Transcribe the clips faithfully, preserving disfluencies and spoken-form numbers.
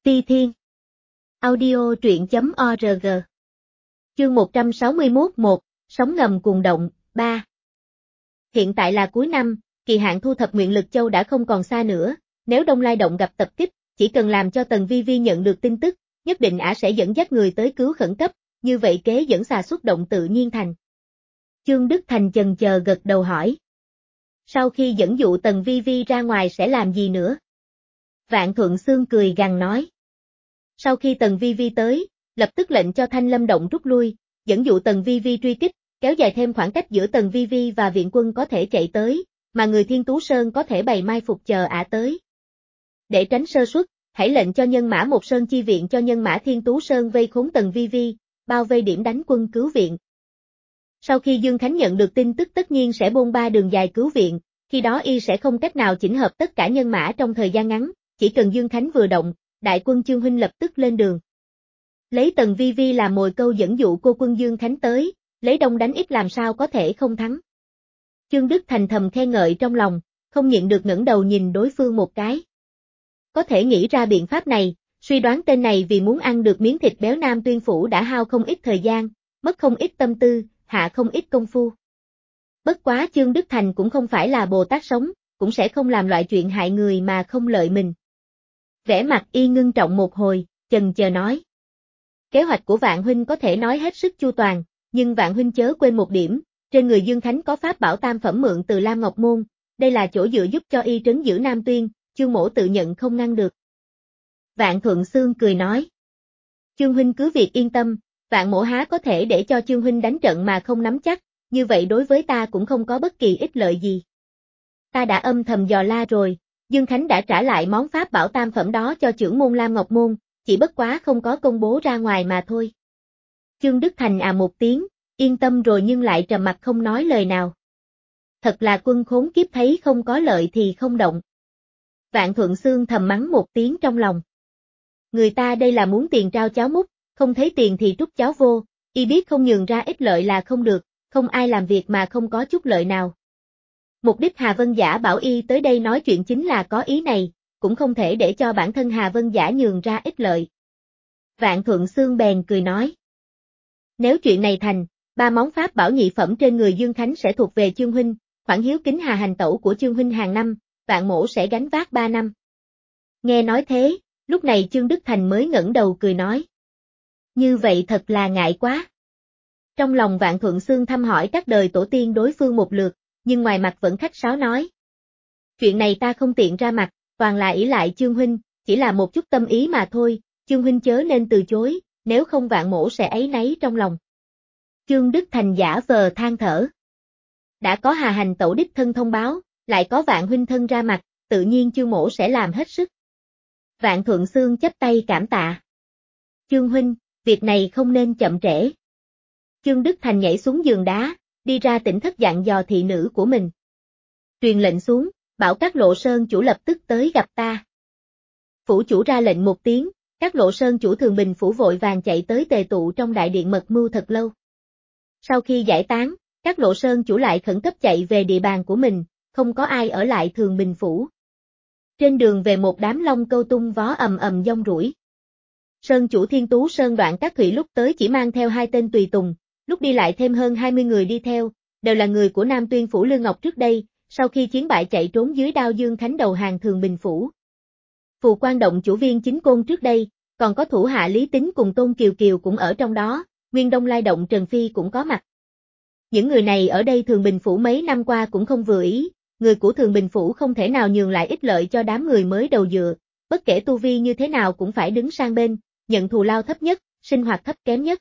Ti Thiên. Audio truyện chấm org. Chương một trăm sáu mươi mốt một, Sóng ngầm cuồng động, ba. Hiện tại là cuối năm, kỳ hạn thu thập nguyện lực châu đã không còn xa nữa, nếu Đông Lai Động gặp tập kích, chỉ cần làm cho Tần Vi Vi nhận được tin tức, nhất định ả sẽ dẫn dắt người tới cứu khẩn cấp, như vậy kế dẫn xà xuất động tự nhiên thành. Chương Đức Thành chần chờ gật đầu hỏi. Sau khi dẫn dụ Tần Vi Vi ra ngoài sẽ làm gì nữa? Vạn Thuận Xương cười gằn nói. Sau khi Tần Vi Vi tới, lập tức lệnh cho Thanh Lâm Động rút lui, dẫn dụ Tần Vi Vi truy kích, kéo dài thêm khoảng cách giữa Tần Vi Vi và viện quân có thể chạy tới, mà người Thiên Tú Sơn có thể bày mai phục chờ ả tới. Để tránh sơ suất, hãy lệnh cho nhân mã một sơn chi viện cho nhân mã Thiên Tú Sơn vây khốn Tần Vi Vi, bao vây điểm đánh quân cứu viện. Sau khi Dương Khánh nhận được tin tức tất nhiên sẽ bôn ba đường dài cứu viện, khi đó y sẽ không cách nào chỉnh hợp tất cả nhân mã trong thời gian ngắn, chỉ cần Dương Khánh vừa động, đại quân Chương huynh lập tức lên đường. Lấy Tần Vi Vi làm mồi câu dẫn dụ cô quân Dương Khánh tới, lấy đông đánh ít làm sao có thể không thắng. Chương Đức Thành thầm khen ngợi trong lòng, không nhịn được ngẩng đầu nhìn đối phương một cái. Có thể nghĩ ra biện pháp này, suy đoán tên này vì muốn ăn được miếng thịt béo Nam Tuyên Phủ đã hao không ít thời gian, mất không ít tâm tư, hạ không ít công phu. Bất quá Chương Đức Thành cũng không phải là Bồ Tát sống, cũng sẽ không làm loại chuyện hại người mà không lợi mình. Vẻ mặt y ngưng trọng một hồi, chần chờ nói. Kế hoạch của Vạn huynh có thể nói hết sức chu toàn, nhưng Vạn huynh chớ quên một điểm, trên người Dương Khánh có pháp bảo tam phẩm mượn từ Lam Ngọc Môn, đây là chỗ dựa giúp cho y trấn giữ Nam Tuyên, Chương mỗ tự nhận không ngăn được. Vạn Thuận Xương cười nói. Chương huynh cứ việc yên tâm, Vạn mỗ há có thể để cho Chương huynh đánh trận mà không nắm chắc, như vậy đối với ta cũng không có bất kỳ ích lợi gì. Ta đã âm thầm dò la rồi, Dương Khánh đã trả lại món pháp bảo tam phẩm đó cho trưởng môn Lam Ngọc Môn, chỉ bất quá không có công bố ra ngoài mà thôi. Chương Đức Thành à một tiếng, yên tâm rồi nhưng lại trầm mặt không nói lời nào. Thật là quân khốn kiếp thấy không có lợi thì không động. Vạn Thuận Xương thầm mắng một tiếng trong lòng. Người ta đây là muốn tiền trao cháo múc, không thấy tiền thì trút cháo vô, y biết không nhường ra ích lợi là không được, không ai làm việc mà không có chút lợi nào. Mục đích Hà Vân Giả bảo y tới đây nói chuyện chính là có ý này, cũng không thể để cho bản thân Hà Vân Giả nhường ra ích lợi. Vạn Thuận Xương bèn cười nói. Nếu chuyện này thành, ba món pháp bảo nhị phẩm trên người Dương Khánh sẽ thuộc về Chương huynh, khoản hiếu kính Hà hành tẩu của Chương huynh hàng năm, Vạn mỗ sẽ gánh vác ba năm. Nghe nói thế, lúc này Chương Đức Thành mới ngẩng đầu cười nói. Như vậy thật là ngại quá. Trong lòng Vạn Thuận Xương thăm hỏi các đời tổ tiên đối phương một lượt, nhưng ngoài mặt vẫn khách sáo nói. Chuyện này ta không tiện ra mặt, toàn là ỷ lại Chương huynh, chỉ là một chút tâm ý mà thôi, Chương huynh chớ nên từ chối, nếu không Vạn mỗ sẽ áy náy trong lòng. Chương Đức Thành giả vờ than thở. Đã có Hà hành tẩu đích thân thông báo, lại có Vạn huynh thân ra mặt, tự nhiên Chương mỗ sẽ làm hết sức. Vạn Thuận Xương chắp tay cảm tạ. Chương huynh, việc này không nên chậm trễ. Chương Đức Thành nhảy xuống giường đá, đi ra tỉnh thất dặn dò thị nữ của mình. Truyền lệnh xuống, bảo các Lộ Sơn chủ lập tức tới gặp ta. Phủ chủ ra lệnh một tiếng, các Lộ Sơn chủ Thường Bình phủ vội vàng chạy tới tề tụ trong đại điện mật mưu thật lâu. Sau khi giải tán, các Lộ Sơn chủ lại khẩn cấp chạy về địa bàn của mình, không có ai ở lại Thường Bình phủ. Trên đường về một đám long câu tung vó ầm ầm dông rủi. Sơn chủ Thiên Tú Sơn Đoạn Các Thụy lúc tới chỉ mang theo hai tên tùy tùng, lúc đi lại thêm hơn hai mươi người đi theo, đều là người của Nam Tuyên phủ Lương Ngọc trước đây, sau khi chiến bại chạy trốn dưới đao Dương Khánh đầu hàng Thường Bình phủ. Phù Quan Động chủ viên Chính Côn trước đây, còn có thủ hạ Lý Tính cùng Tôn Kiều Kiều cũng ở trong đó, Nguyên Đông Lai Động Trần Phi cũng có mặt. Những người này ở đây Thường Bình phủ mấy năm qua cũng không vừa ý, người của Thường Bình phủ không thể nào nhường lại ích lợi cho đám người mới đầu dựa, bất kể tu vi như thế nào cũng phải đứng sang bên, nhận thù lao thấp nhất, sinh hoạt thấp kém nhất.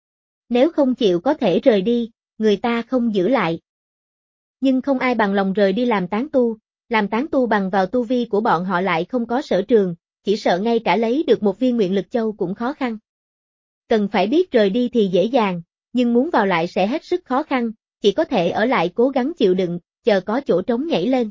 Nếu không chịu có thể rời đi, người ta không giữ lại. Nhưng không ai bằng lòng rời đi làm tán tu, làm tán tu bằng vào tu vi của bọn họ lại không có sở trường, chỉ sợ ngay cả lấy được một viên nguyện lực châu cũng khó khăn. Cần phải biết rời đi thì dễ dàng, nhưng muốn vào lại sẽ hết sức khó khăn, chỉ có thể ở lại cố gắng chịu đựng, chờ có chỗ trống nhảy lên.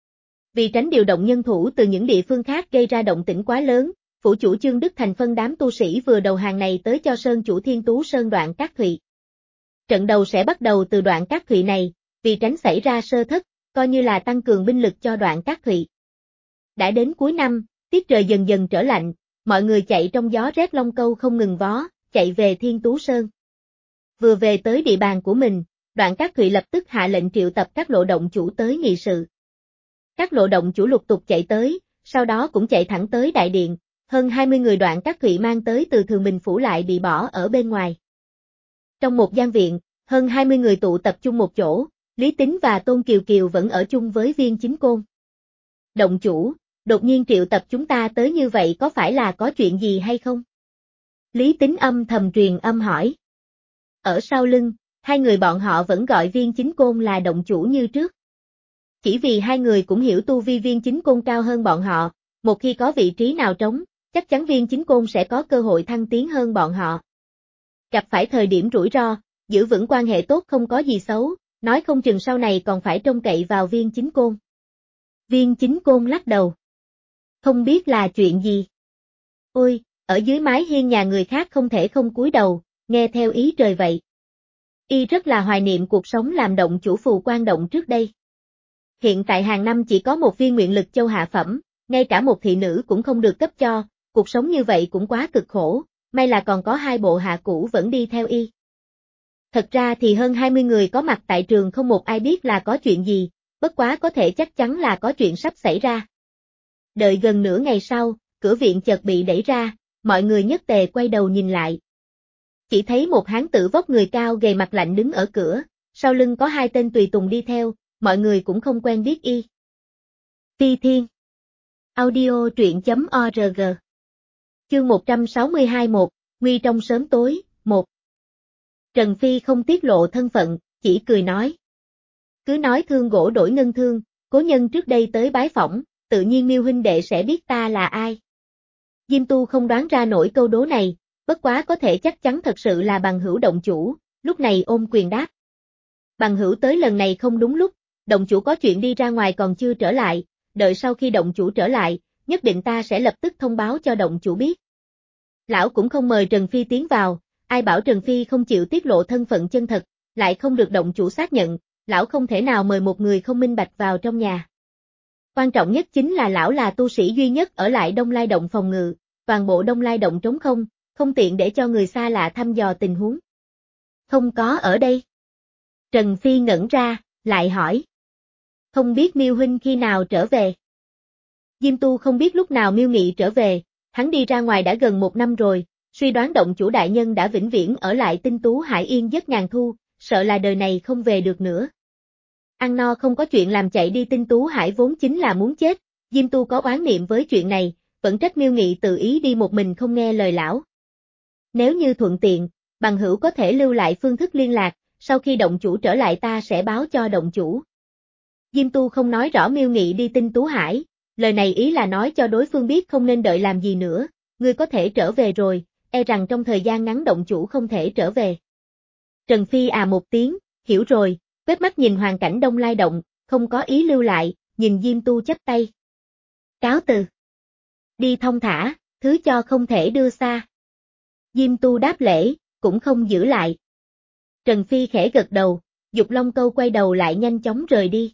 Vì tránh điều động nhân thủ từ những địa phương khác gây ra động tĩnh quá lớn, phủ chủ Chương Đức Thành phân đám tu sĩ vừa đầu hàng này tới cho Sơn chủ Thiên Tú Sơn Đoạn Các Thụy. Trận đầu sẽ bắt đầu từ Đoạn Các Thụy này, vì tránh xảy ra sơ thất, coi như là tăng cường binh lực cho Đoạn Các Thụy. Đã đến cuối năm, tiết trời dần dần trở lạnh, mọi người chạy trong gió rét lông câu không ngừng vó, chạy về Thiên Tú Sơn. Vừa về tới địa bàn của mình, Đoạn Cát Thụy lập tức hạ lệnh triệu tập các lộ động chủ tới nghị sự. Các lộ động chủ lục tục chạy tới, sau đó cũng chạy thẳng tới đại điện, hơn hai mươi người Đoạn Cát Thụy mang tới từ Thường Bình Phủ lại bị bỏ ở bên ngoài. Trong một gian viện, hơn hai mươi người tụ tập chung một chỗ, Lý Tính và Tôn Kiều Kiều vẫn ở chung với Viên Chính Côn. Động chủ, đột nhiên triệu tập chúng ta tới như vậy có phải là có chuyện gì hay không? Lý Tính âm thầm truyền âm hỏi. Ở sau lưng, hai người bọn họ vẫn gọi Viên Chính Côn là động chủ như trước. Chỉ vì hai người cũng hiểu tu vi Viên Chính Côn cao hơn bọn họ, một khi có vị trí nào trống, chắc chắn Viên Chính Côn sẽ có cơ hội thăng tiến hơn bọn họ. Gặp phải thời điểm rủi ro, giữ vững quan hệ tốt không có gì xấu, nói không chừng sau này còn phải trông cậy vào Viên Chính Côn. Viên Chính Côn lắc đầu. Không biết là chuyện gì. Ôi, ở dưới mái hiên nhà người khác không thể không cúi đầu, nghe theo ý trời vậy. Y rất là hoài niệm cuộc sống làm động chủ Phù Quan Động trước đây. Hiện tại hàng năm chỉ có một viên nguyện lực châu hạ phẩm, ngay cả một thị nữ cũng không được cấp cho, cuộc sống như vậy cũng quá cực khổ, may là còn có hai bộ hạ cũ vẫn đi theo y. Thật ra thì hơn hai mươi người có mặt tại trường không một ai biết là có chuyện gì, bất quá có thể chắc chắn là có chuyện sắp xảy ra. Đợi gần nửa ngày sau, cửa viện chợt bị đẩy ra, mọi người nhất tề quay đầu nhìn lại. Chỉ thấy một hán tử vóc người cao gầy mặt lạnh đứng ở cửa, sau lưng có hai tên tùy tùng đi theo, mọi người cũng không quen biết y. Phi Thiên Audio truyện chấm org Chương một trăm sáu mươi hai một, Nguy trong sớm tối, một. Trần Phi không tiết lộ thân phận, chỉ cười nói. Cứ nói thương gỗ đổi ngân thương, cố nhân trước đây tới bái phỏng, tự nhiên Miêu huynh đệ sẽ biết ta là ai. Diêm Tu không đoán ra nổi câu đố này, bất quá có thể chắc chắn thật sự là Bằng Hữu động chủ, lúc này ôm quyền đáp. Bằng Hữu tới lần này không đúng lúc, động chủ có chuyện đi ra ngoài còn chưa trở lại, đợi sau khi động chủ trở lại, nhất định ta sẽ lập tức thông báo cho động chủ biết. Lão cũng không mời Trần Phi tiến vào, ai bảo Trần Phi không chịu tiết lộ thân phận chân thật, lại không được động chủ xác nhận, lão không thể nào mời một người không minh bạch vào trong nhà. Quan trọng nhất chính là lão là tu sĩ duy nhất ở lại Đông Lai Động phòng ngự, toàn bộ Đông Lai Động trống không, không tiện để cho người xa lạ thăm dò tình huống. Không có ở đây. Trần Phi ngẩn ra, lại hỏi. Không biết Miêu huynh khi nào trở về. Diêm Tu không biết lúc nào Miêu Nghị trở về, hắn đi ra ngoài đã gần một năm rồi, suy đoán động chủ đại nhân đã vĩnh viễn ở lại Tinh Tú Hải Yên giấc ngàn thu, sợ là đời này không về được nữa. Ăn no không có chuyện làm chạy đi Tinh Tú Hải vốn chính là muốn chết, Diêm Tu có oán niệm với chuyện này, vẫn trách Miêu Nghị tự ý đi một mình không nghe lời lão. Nếu như thuận tiện, Bằng Hữu có thể lưu lại phương thức liên lạc, sau khi động chủ trở lại ta sẽ báo cho động chủ. Diêm Tu không nói rõ Miêu Nghị đi Tinh Tú Hải, lời này ý là nói cho đối phương biết không nên đợi làm gì nữa, ngươi có thể trở về rồi, e rằng trong thời gian ngắn động chủ không thể trở về. Trần Phi à một tiếng, hiểu rồi, quét mắt nhìn hoàn cảnh Đông Lai Động, không có ý lưu lại, nhìn Diêm Tu chắp tay. Cáo từ. Đi thông thả, thứ cho không thể đưa xa. Diêm Tu đáp lễ, cũng không giữ lại. Trần Phi khẽ gật đầu, Dục Long Câu quay đầu lại nhanh chóng rời đi.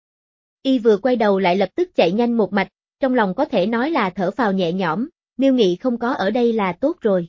Y vừa quay đầu lại lập tức chạy nhanh một mạch, trong lòng có thể nói là thở phào nhẹ nhõm, Miêu Nghị không có ở đây là tốt rồi.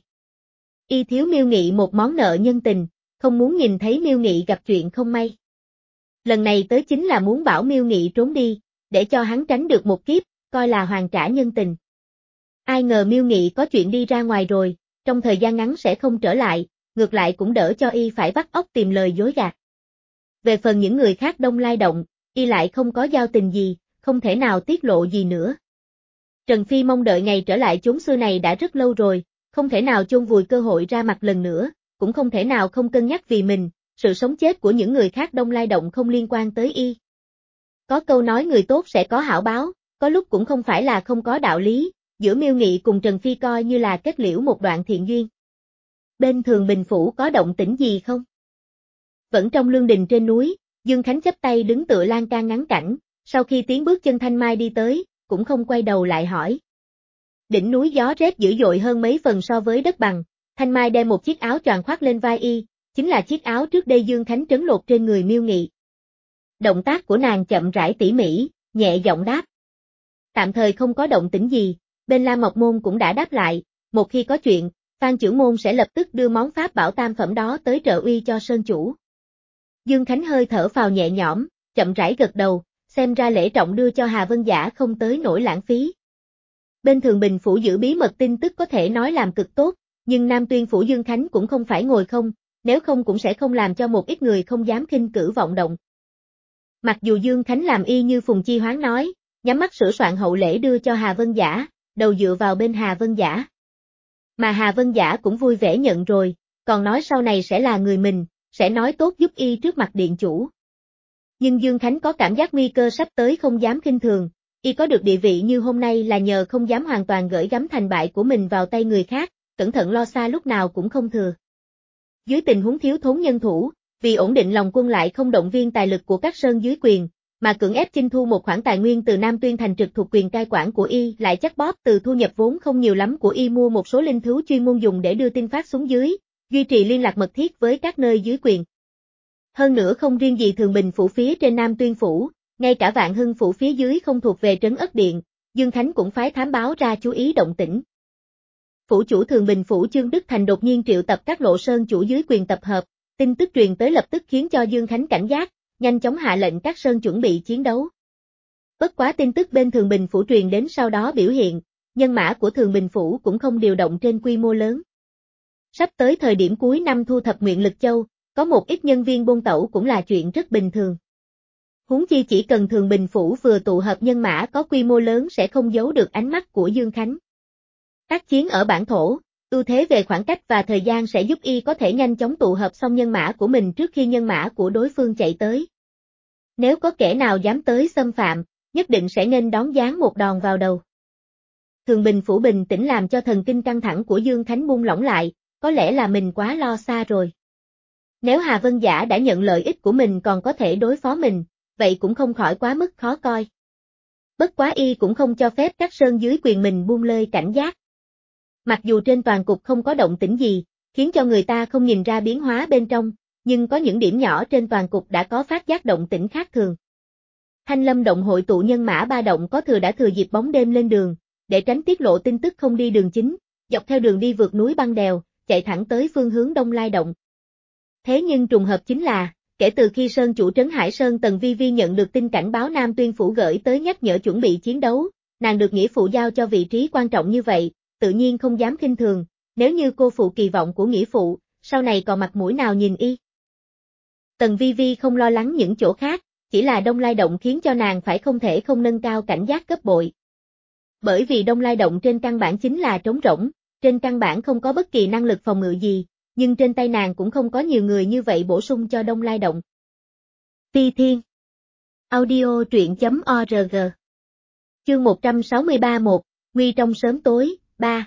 Y thiếu Miêu Nghị một món nợ nhân tình, không muốn nhìn thấy Miêu Nghị gặp chuyện không may. Lần này tới chính là muốn bảo Miêu Nghị trốn đi, để cho hắn tránh được một kiếp, coi là hoàn trả nhân tình. Ai ngờ Miêu Nghị có chuyện đi ra ngoài rồi, trong thời gian ngắn sẽ không trở lại, ngược lại cũng đỡ cho Y phải vắt óc tìm lời dối gạt. Về phần những người khác Đông Lai Động, Y lại không có giao tình gì, không thể nào tiết lộ gì nữa. Trần Phi mong đợi ngày trở lại chốn xưa này đã rất lâu rồi, không thể nào chôn vùi cơ hội ra mặt lần nữa, cũng không thể nào không cân nhắc vì mình, sự sống chết của những người khác Đông Lai Động không liên quan tới Y. Có câu nói người tốt sẽ có hảo báo, có lúc cũng không phải là không có đạo lý, giữa Miêu Nghị cùng Trần Phi coi như là kết liễu một đoạn thiện duyên. Bên Thường Bình Phủ có động tĩnh gì không? Vẫn trong lương đình trên núi, Dương Khánh chắp tay đứng tựa lan can ngắm cảnh, sau khi tiến bước chân Thanh Mai đi tới, cũng không quay đầu lại hỏi. Đỉnh núi gió rét dữ dội hơn mấy phần so với đất bằng, Thanh Mai đem một chiếc áo choàng khoác lên vai Y, chính là chiếc áo trước đây Dương Khánh trấn lột trên người Miêu Nghị. Động tác của nàng chậm rãi tỉ mỉ, nhẹ giọng đáp. Tạm thời không có động tĩnh gì, bên Lam Ngọc Môn cũng đã đáp lại, một khi có chuyện, Phan Chưởng Môn sẽ lập tức đưa món pháp bảo tam phẩm đó tới trợ uy cho Sơn chủ. Dương Khánh hơi thở phào nhẹ nhõm, chậm rãi gật đầu, xem ra lễ trọng đưa cho Hà Vân Giả không tới nỗi lãng phí. Bên Thường Bình Phủ giữ bí mật tin tức có thể nói làm cực tốt, nhưng Nam Tuyên Phủ Dương Khánh cũng không phải ngồi không, nếu không cũng sẽ không làm cho một ít người không dám khinh cử vọng động. Mặc dù Dương Khánh làm y như Phùng Chi Hoán nói, nhắm mắt sửa soạn hậu lễ đưa cho Hà Vân Giả, đầu dựa vào bên Hà Vân Giả. Mà Hà Vân Giả cũng vui vẻ nhận rồi, còn nói sau này sẽ là người mình, sẽ nói tốt giúp y trước mặt điện chủ. Nhưng Dương Khánh có cảm giác nguy cơ sắp tới không dám khinh thường, y có được địa vị như hôm nay là nhờ không dám hoàn toàn gửi gắm thành bại của mình vào tay người khác, cẩn thận lo xa lúc nào cũng không thừa. Dưới tình huống thiếu thốn nhân thủ, vì ổn định lòng quân lại không động viên tài lực của các sơn dưới quyền, mà cưỡng ép chinh thu một khoản tài nguyên từ Nam Tuyên thành trực thuộc quyền cai quản của y, lại chắc bóp từ thu nhập vốn không nhiều lắm của y mua một số linh thú chuyên môn dùng để đưa tin phát xuống dưới, duy trì liên lạc mật thiết với các nơi dưới quyền. Hơn nữa không riêng gì Thường Bình Phủ phía trên Nam Tuyên Phủ, ngay cả Vạn Hưng Phủ phía dưới không thuộc về trấn Ất Điện, Dương Khánh cũng phái thám báo ra chú ý động tĩnh. Phủ chủ Thường Bình Phủ Chương Đức Thành đột nhiên triệu tập các lộ sơn chủ dưới quyền tập hợp, tin tức truyền tới lập tức khiến cho Dương Khánh cảnh giác, nhanh chóng hạ lệnh các sơn chuẩn bị chiến đấu. Bất quá tin tức bên Thường Bình Phủ truyền đến sau đó biểu hiện, nhân mã của Thường Bình Phủ cũng không điều động trên quy mô lớn. Sắp tới thời điểm cuối năm thu thập Nguyện Lực Châu, có một ít nhân viên buôn tẩu cũng là chuyện rất bình thường. Huống chi chỉ cần Thường Bình Phủ vừa tụ hợp nhân mã có quy mô lớn sẽ không giấu được ánh mắt của Dương Khánh. Tác chiến ở bản thổ, ưu thế về khoảng cách và thời gian sẽ giúp y có thể nhanh chóng tụ hợp xong nhân mã của mình trước khi nhân mã của đối phương chạy tới. Nếu có kẻ nào dám tới xâm phạm, nhất định sẽ nên đón giáng một đòn vào đầu. Thường Bình Phủ bình tĩnh làm cho thần kinh căng thẳng của Dương Khánh buông lỏng lại, có lẽ là mình quá lo xa rồi. Nếu Hà Vân Giả đã nhận lợi ích của mình còn có thể đối phó mình, vậy cũng không khỏi quá mức khó coi. Bất quá y cũng không cho phép các sơn dưới quyền mình buông lơi cảnh giác. Mặc dù trên toàn cục không có động tĩnh gì, khiến cho người ta không nhìn ra biến hóa bên trong, nhưng có những điểm nhỏ trên toàn cục đã có phát giác động tĩnh khác thường. Thanh Lâm động hội tụ nhân mã ba động có thừa đã thừa dịp bóng đêm lên đường, để tránh tiết lộ tin tức không đi đường chính, dọc theo đường đi vượt núi băng đèo, chạy thẳng tới phương hướng Đông Lai động. Thế nhưng trùng hợp chính là, kể từ khi Sơn chủ trấn Hải Sơn Tần Vi Vi nhận được tin cảnh báo Nam Tuyên Phủ gửi tới nhắc nhở chuẩn bị chiến đấu, nàng được nghĩa phụ giao cho vị trí quan trọng như vậy, tự nhiên không dám khinh thường, nếu như cô phụ kỳ vọng của nghĩa phụ, sau này còn mặt mũi nào nhìn y. Tần Vi Vi không lo lắng những chỗ khác, chỉ là Đông Lai động khiến cho nàng phải không thể không nâng cao cảnh giác gấp bội. Bởi vì Đông Lai động trên căn bản chính là trống rỗng, trên căn bản không có bất kỳ năng lực phòng ngự gì, nhưng trên tay nàng cũng không có nhiều người như vậy bổ sung cho Đông Lai động. Ti Thiên Audio truyện chấm org Chương một trăm sáu mươi ba một, Nguy trong sớm tối, ba.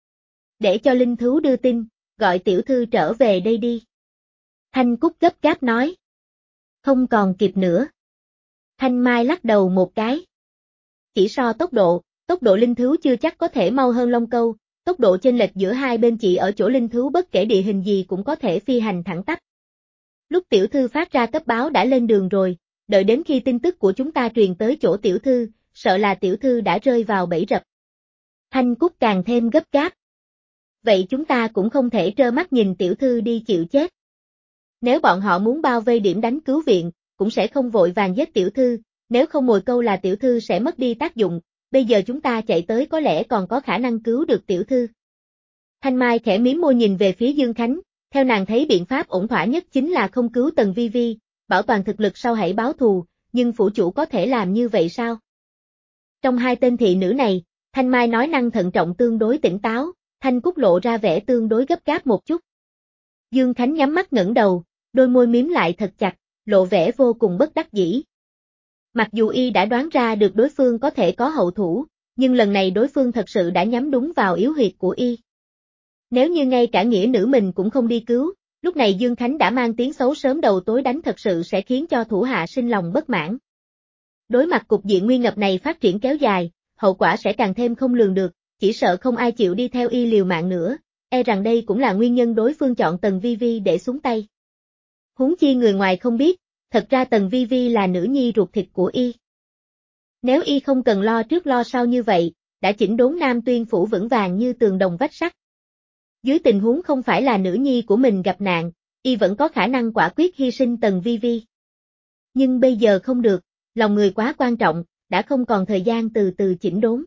Để cho linh thú đưa tin, gọi tiểu thư trở về đây đi. Thanh Cúc gấp gáp nói. Không còn kịp nữa. Thanh Mai lắc đầu một cái. Chỉ so tốc độ, tốc độ linh thú chưa chắc có thể mau hơn Long Câu, tốc độ chênh lệch giữa hai bên chỉ ở chỗ linh thú bất kể địa hình gì cũng có thể phi hành thẳng tắp. Lúc tiểu thư phát ra cấp báo đã lên đường rồi, đợi đến khi tin tức của chúng ta truyền tới chỗ tiểu thư, sợ là tiểu thư đã rơi vào bẫy rập. Thanh Cúc càng thêm gấp gáp. Vậy chúng ta cũng không thể trơ mắt nhìn tiểu thư đi chịu chết. Nếu bọn họ muốn bao vây điểm đánh cứu viện, cũng sẽ không vội vàng giết tiểu thư, nếu không mồi câu là tiểu thư sẽ mất đi tác dụng, bây giờ chúng ta chạy tới có lẽ còn có khả năng cứu được tiểu thư. Thanh Mai khẽ mím môi nhìn về phía Dương Khánh, theo nàng thấy biện pháp ổn thỏa nhất chính là không cứu Tần Vi Vi, bảo toàn thực lực sau hãy báo thù, nhưng phủ chủ có thể làm như vậy sao? Trong hai tên thị nữ này, Thanh Mai nói năng thận trọng tương đối tỉnh táo, Thanh Cúc lộ ra vẻ tương đối gấp gáp một chút. Dương Khánh nhắm mắt ngẩng đầu, đôi môi miếm lại thật chặt, lộ vẻ vô cùng bất đắc dĩ. Mặc dù y đã đoán ra được đối phương có thể có hậu thủ, nhưng lần này đối phương thật sự đã nhắm đúng vào yếu huyệt của y. Nếu như ngay cả nghĩa nữ mình cũng không đi cứu, lúc này Dương Khánh đã mang tiếng xấu sớm đầu tối đánh thật sự sẽ khiến cho thủ hạ sinh lòng bất mãn. Đối mặt cục diện nguy ngập này phát triển kéo dài, hậu quả sẽ càng thêm không lường được, chỉ sợ không ai chịu đi theo y liều mạng nữa, e rằng đây cũng là nguyên nhân đối phương chọn Tần Vi Vi để xuống tay. Huống chi người ngoài không biết, thật ra Tần Vi Vi là nữ nhi ruột thịt của y. Nếu y không cần lo trước lo sau như vậy, đã chỉnh đốn Nam Tuyên phủ vững vàng như tường đồng vách sắt. Dưới tình huống không phải là nữ nhi của mình gặp nạn, y vẫn có khả năng quả quyết hy sinh Tần Vi Vi. Nhưng bây giờ không được, lòng người quá quan trọng, đã không còn thời gian từ từ chỉnh đốn.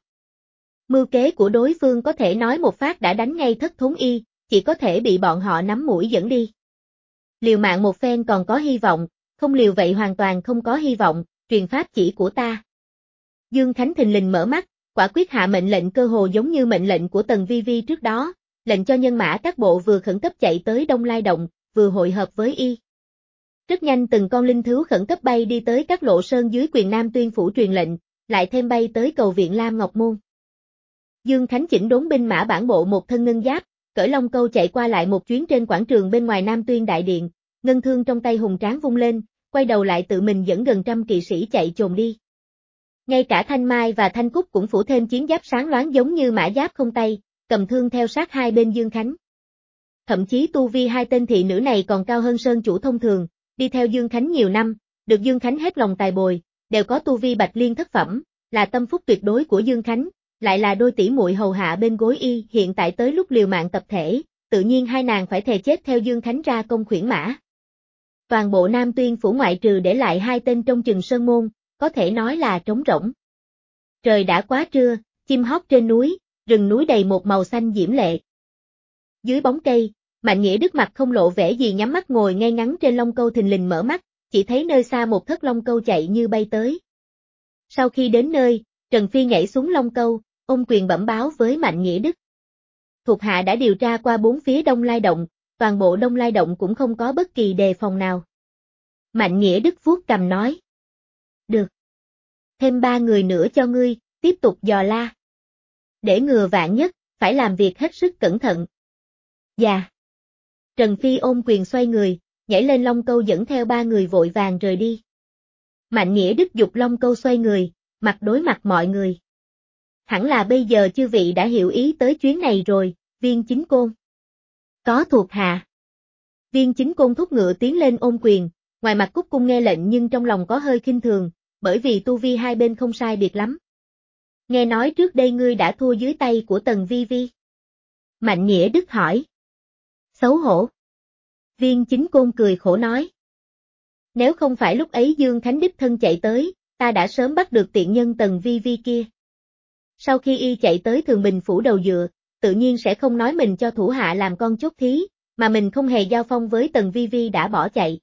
Mưu kế của đối phương có thể nói một phát đã đánh ngay thất thốn y, chỉ có thể bị bọn họ nắm mũi dẫn đi. Liều mạng một phen còn có hy vọng, không liều vậy hoàn toàn không có hy vọng, truyền pháp chỉ của ta. Dương Khánh thình lình mở mắt, quả quyết hạ mệnh lệnh cơ hồ giống như mệnh lệnh của Tần Vi Vi trước đó, lệnh cho nhân mã các bộ vừa khẩn cấp chạy tới Đông Lai Động, vừa hội hợp với y. Rất nhanh từng con linh thú khẩn cấp bay đi tới các lộ sơn dưới quyền Nam Tuyên phủ truyền lệnh, lại thêm bay tới cầu viện Lam Ngọc Môn. Dương Khánh chỉnh đốn binh mã bản bộ một thân ngân giáp, cởi long câu chạy qua lại một chuyến trên quảng trường bên ngoài Nam Tuyên đại điện, ngân thương trong tay hùng tráng vung lên, quay đầu lại tự mình dẫn gần trăm kỵ sĩ chạy chồm đi. Ngay cả Thanh Mai và Thanh Cúc cũng phủ thêm chiến giáp sáng loáng giống như mã giáp không tay, cầm thương theo sát hai bên Dương Khánh. Thậm chí tu vi hai tên thị nữ này còn cao hơn sơn chủ thông thường, đi theo Dương Khánh nhiều năm, được Dương Khánh hết lòng tài bồi, đều có tu vi bạch liên thất phẩm, là tâm phúc tuyệt đối của Dương Khánh, lại là đôi tỷ muội hầu hạ bên gối y, hiện tại tới lúc liều mạng tập thể, tự nhiên hai nàng phải thề chết theo Dương Khánh ra công khuyển mã. Toàn bộ Nam Tuyên phủ ngoại trừ để lại hai tên trong chừng sơn môn, có thể nói là trống rỗng. Trời đã quá trưa, chim hót trên núi, rừng núi đầy một màu xanh diễm lệ. Dưới bóng cây, Mạnh Nghĩa Đức mặt không lộ vẻ gì nhắm mắt ngồi ngay ngắn trên long câu thình lình mở mắt, chỉ thấy nơi xa một thất long câu chạy như bay tới. Sau khi đến nơi, Trần Phi nhảy xuống long câu, ôm quyền bẩm báo với Mạnh Nghĩa Đức. Thuộc hạ đã điều tra qua bốn phía Đông Lai Động, toàn bộ Đông Lai Động cũng không có bất kỳ đề phòng nào. Mạnh Nghĩa Đức vuốt cằm nói. Được. Thêm ba người nữa cho ngươi, tiếp tục dò la. Để ngừa vạn nhất, phải làm việc hết sức cẩn thận. Dạ. Trần Phi ôm quyền xoay người, nhảy lên long câu dẫn theo ba người vội vàng rời đi. Mạnh Nghĩa Đức dục long câu xoay người, mặt đối mặt mọi người. Hẳn là bây giờ chư vị đã hiểu ý tới chuyến này rồi, Viên Chính Côn. Có thuộc hạ. Viên Chính Côn thúc ngựa tiến lên ôm quyền, ngoài mặt cúc cung nghe lệnh nhưng trong lòng có hơi khinh thường, bởi vì tu vi hai bên không sai biệt lắm. Nghe nói trước đây ngươi đã thua dưới tay của Tần Vi Vi. Mạnh Nghĩa Đức hỏi. Xấu hổ. Viên Chính Côn cười khổ nói. Nếu không phải lúc ấy Dương Khánh đích thân chạy tới, ta đã sớm bắt được tiện nhân Tần Vi Vi kia. Sau khi y chạy tới Thường Bình phủ đầu dựa, tự nhiên sẽ không nói mình cho thủ hạ làm con chốt thí, mà mình không hề giao phong với Tần Vi Vi đã bỏ chạy.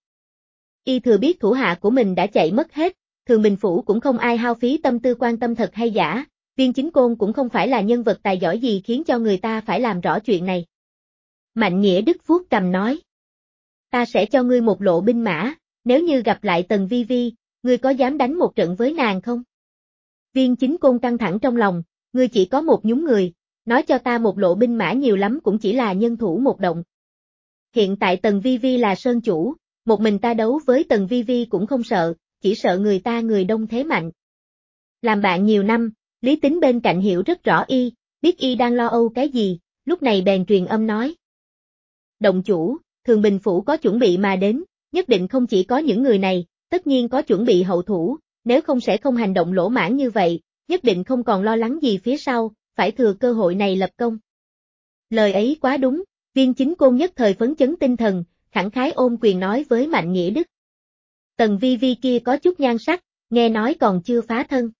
Y thừa biết thủ hạ của mình đã chạy mất hết, Thường Bình phủ cũng không ai hao phí tâm tư quan tâm thật hay giả, Viên Chính Côn cũng không phải là nhân vật tài giỏi gì khiến cho người ta phải làm rõ chuyện này. Mạnh Nghĩa Đức vuốt cằm nói. Ta sẽ cho ngươi một lộ binh mã, nếu như gặp lại Tần Vi Vi, ngươi có dám đánh một trận với nàng không? Viên Chính Côn căng thẳng trong lòng, ngươi chỉ có một nhúng người, nói cho ta một lộ binh mã nhiều lắm cũng chỉ là nhân thủ một động. Hiện tại Tần Vi Vi là sơn chủ, một mình ta đấu với Tần Vi Vi cũng không sợ, chỉ sợ người ta người đông thế mạnh. Làm bạn nhiều năm, Lý Tính bên cạnh hiểu rất rõ y, biết y đang lo âu cái gì, lúc này bèn truyền âm nói. Động chủ, Thường Bình phủ có chuẩn bị mà đến, nhất định không chỉ có những người này, tất nhiên có chuẩn bị hậu thủ, nếu không sẽ không hành động lỗ mãng như vậy, nhất định không còn lo lắng gì phía sau, phải thừa cơ hội này lập công. Lời ấy quá đúng, Viên Chính Côn nhất thời phấn chấn tinh thần, khẳng khái ôm quyền nói với Mạnh Nghĩa Đức. Tần Vi Vi kia có chút nhan sắc, nghe nói còn chưa phá thân.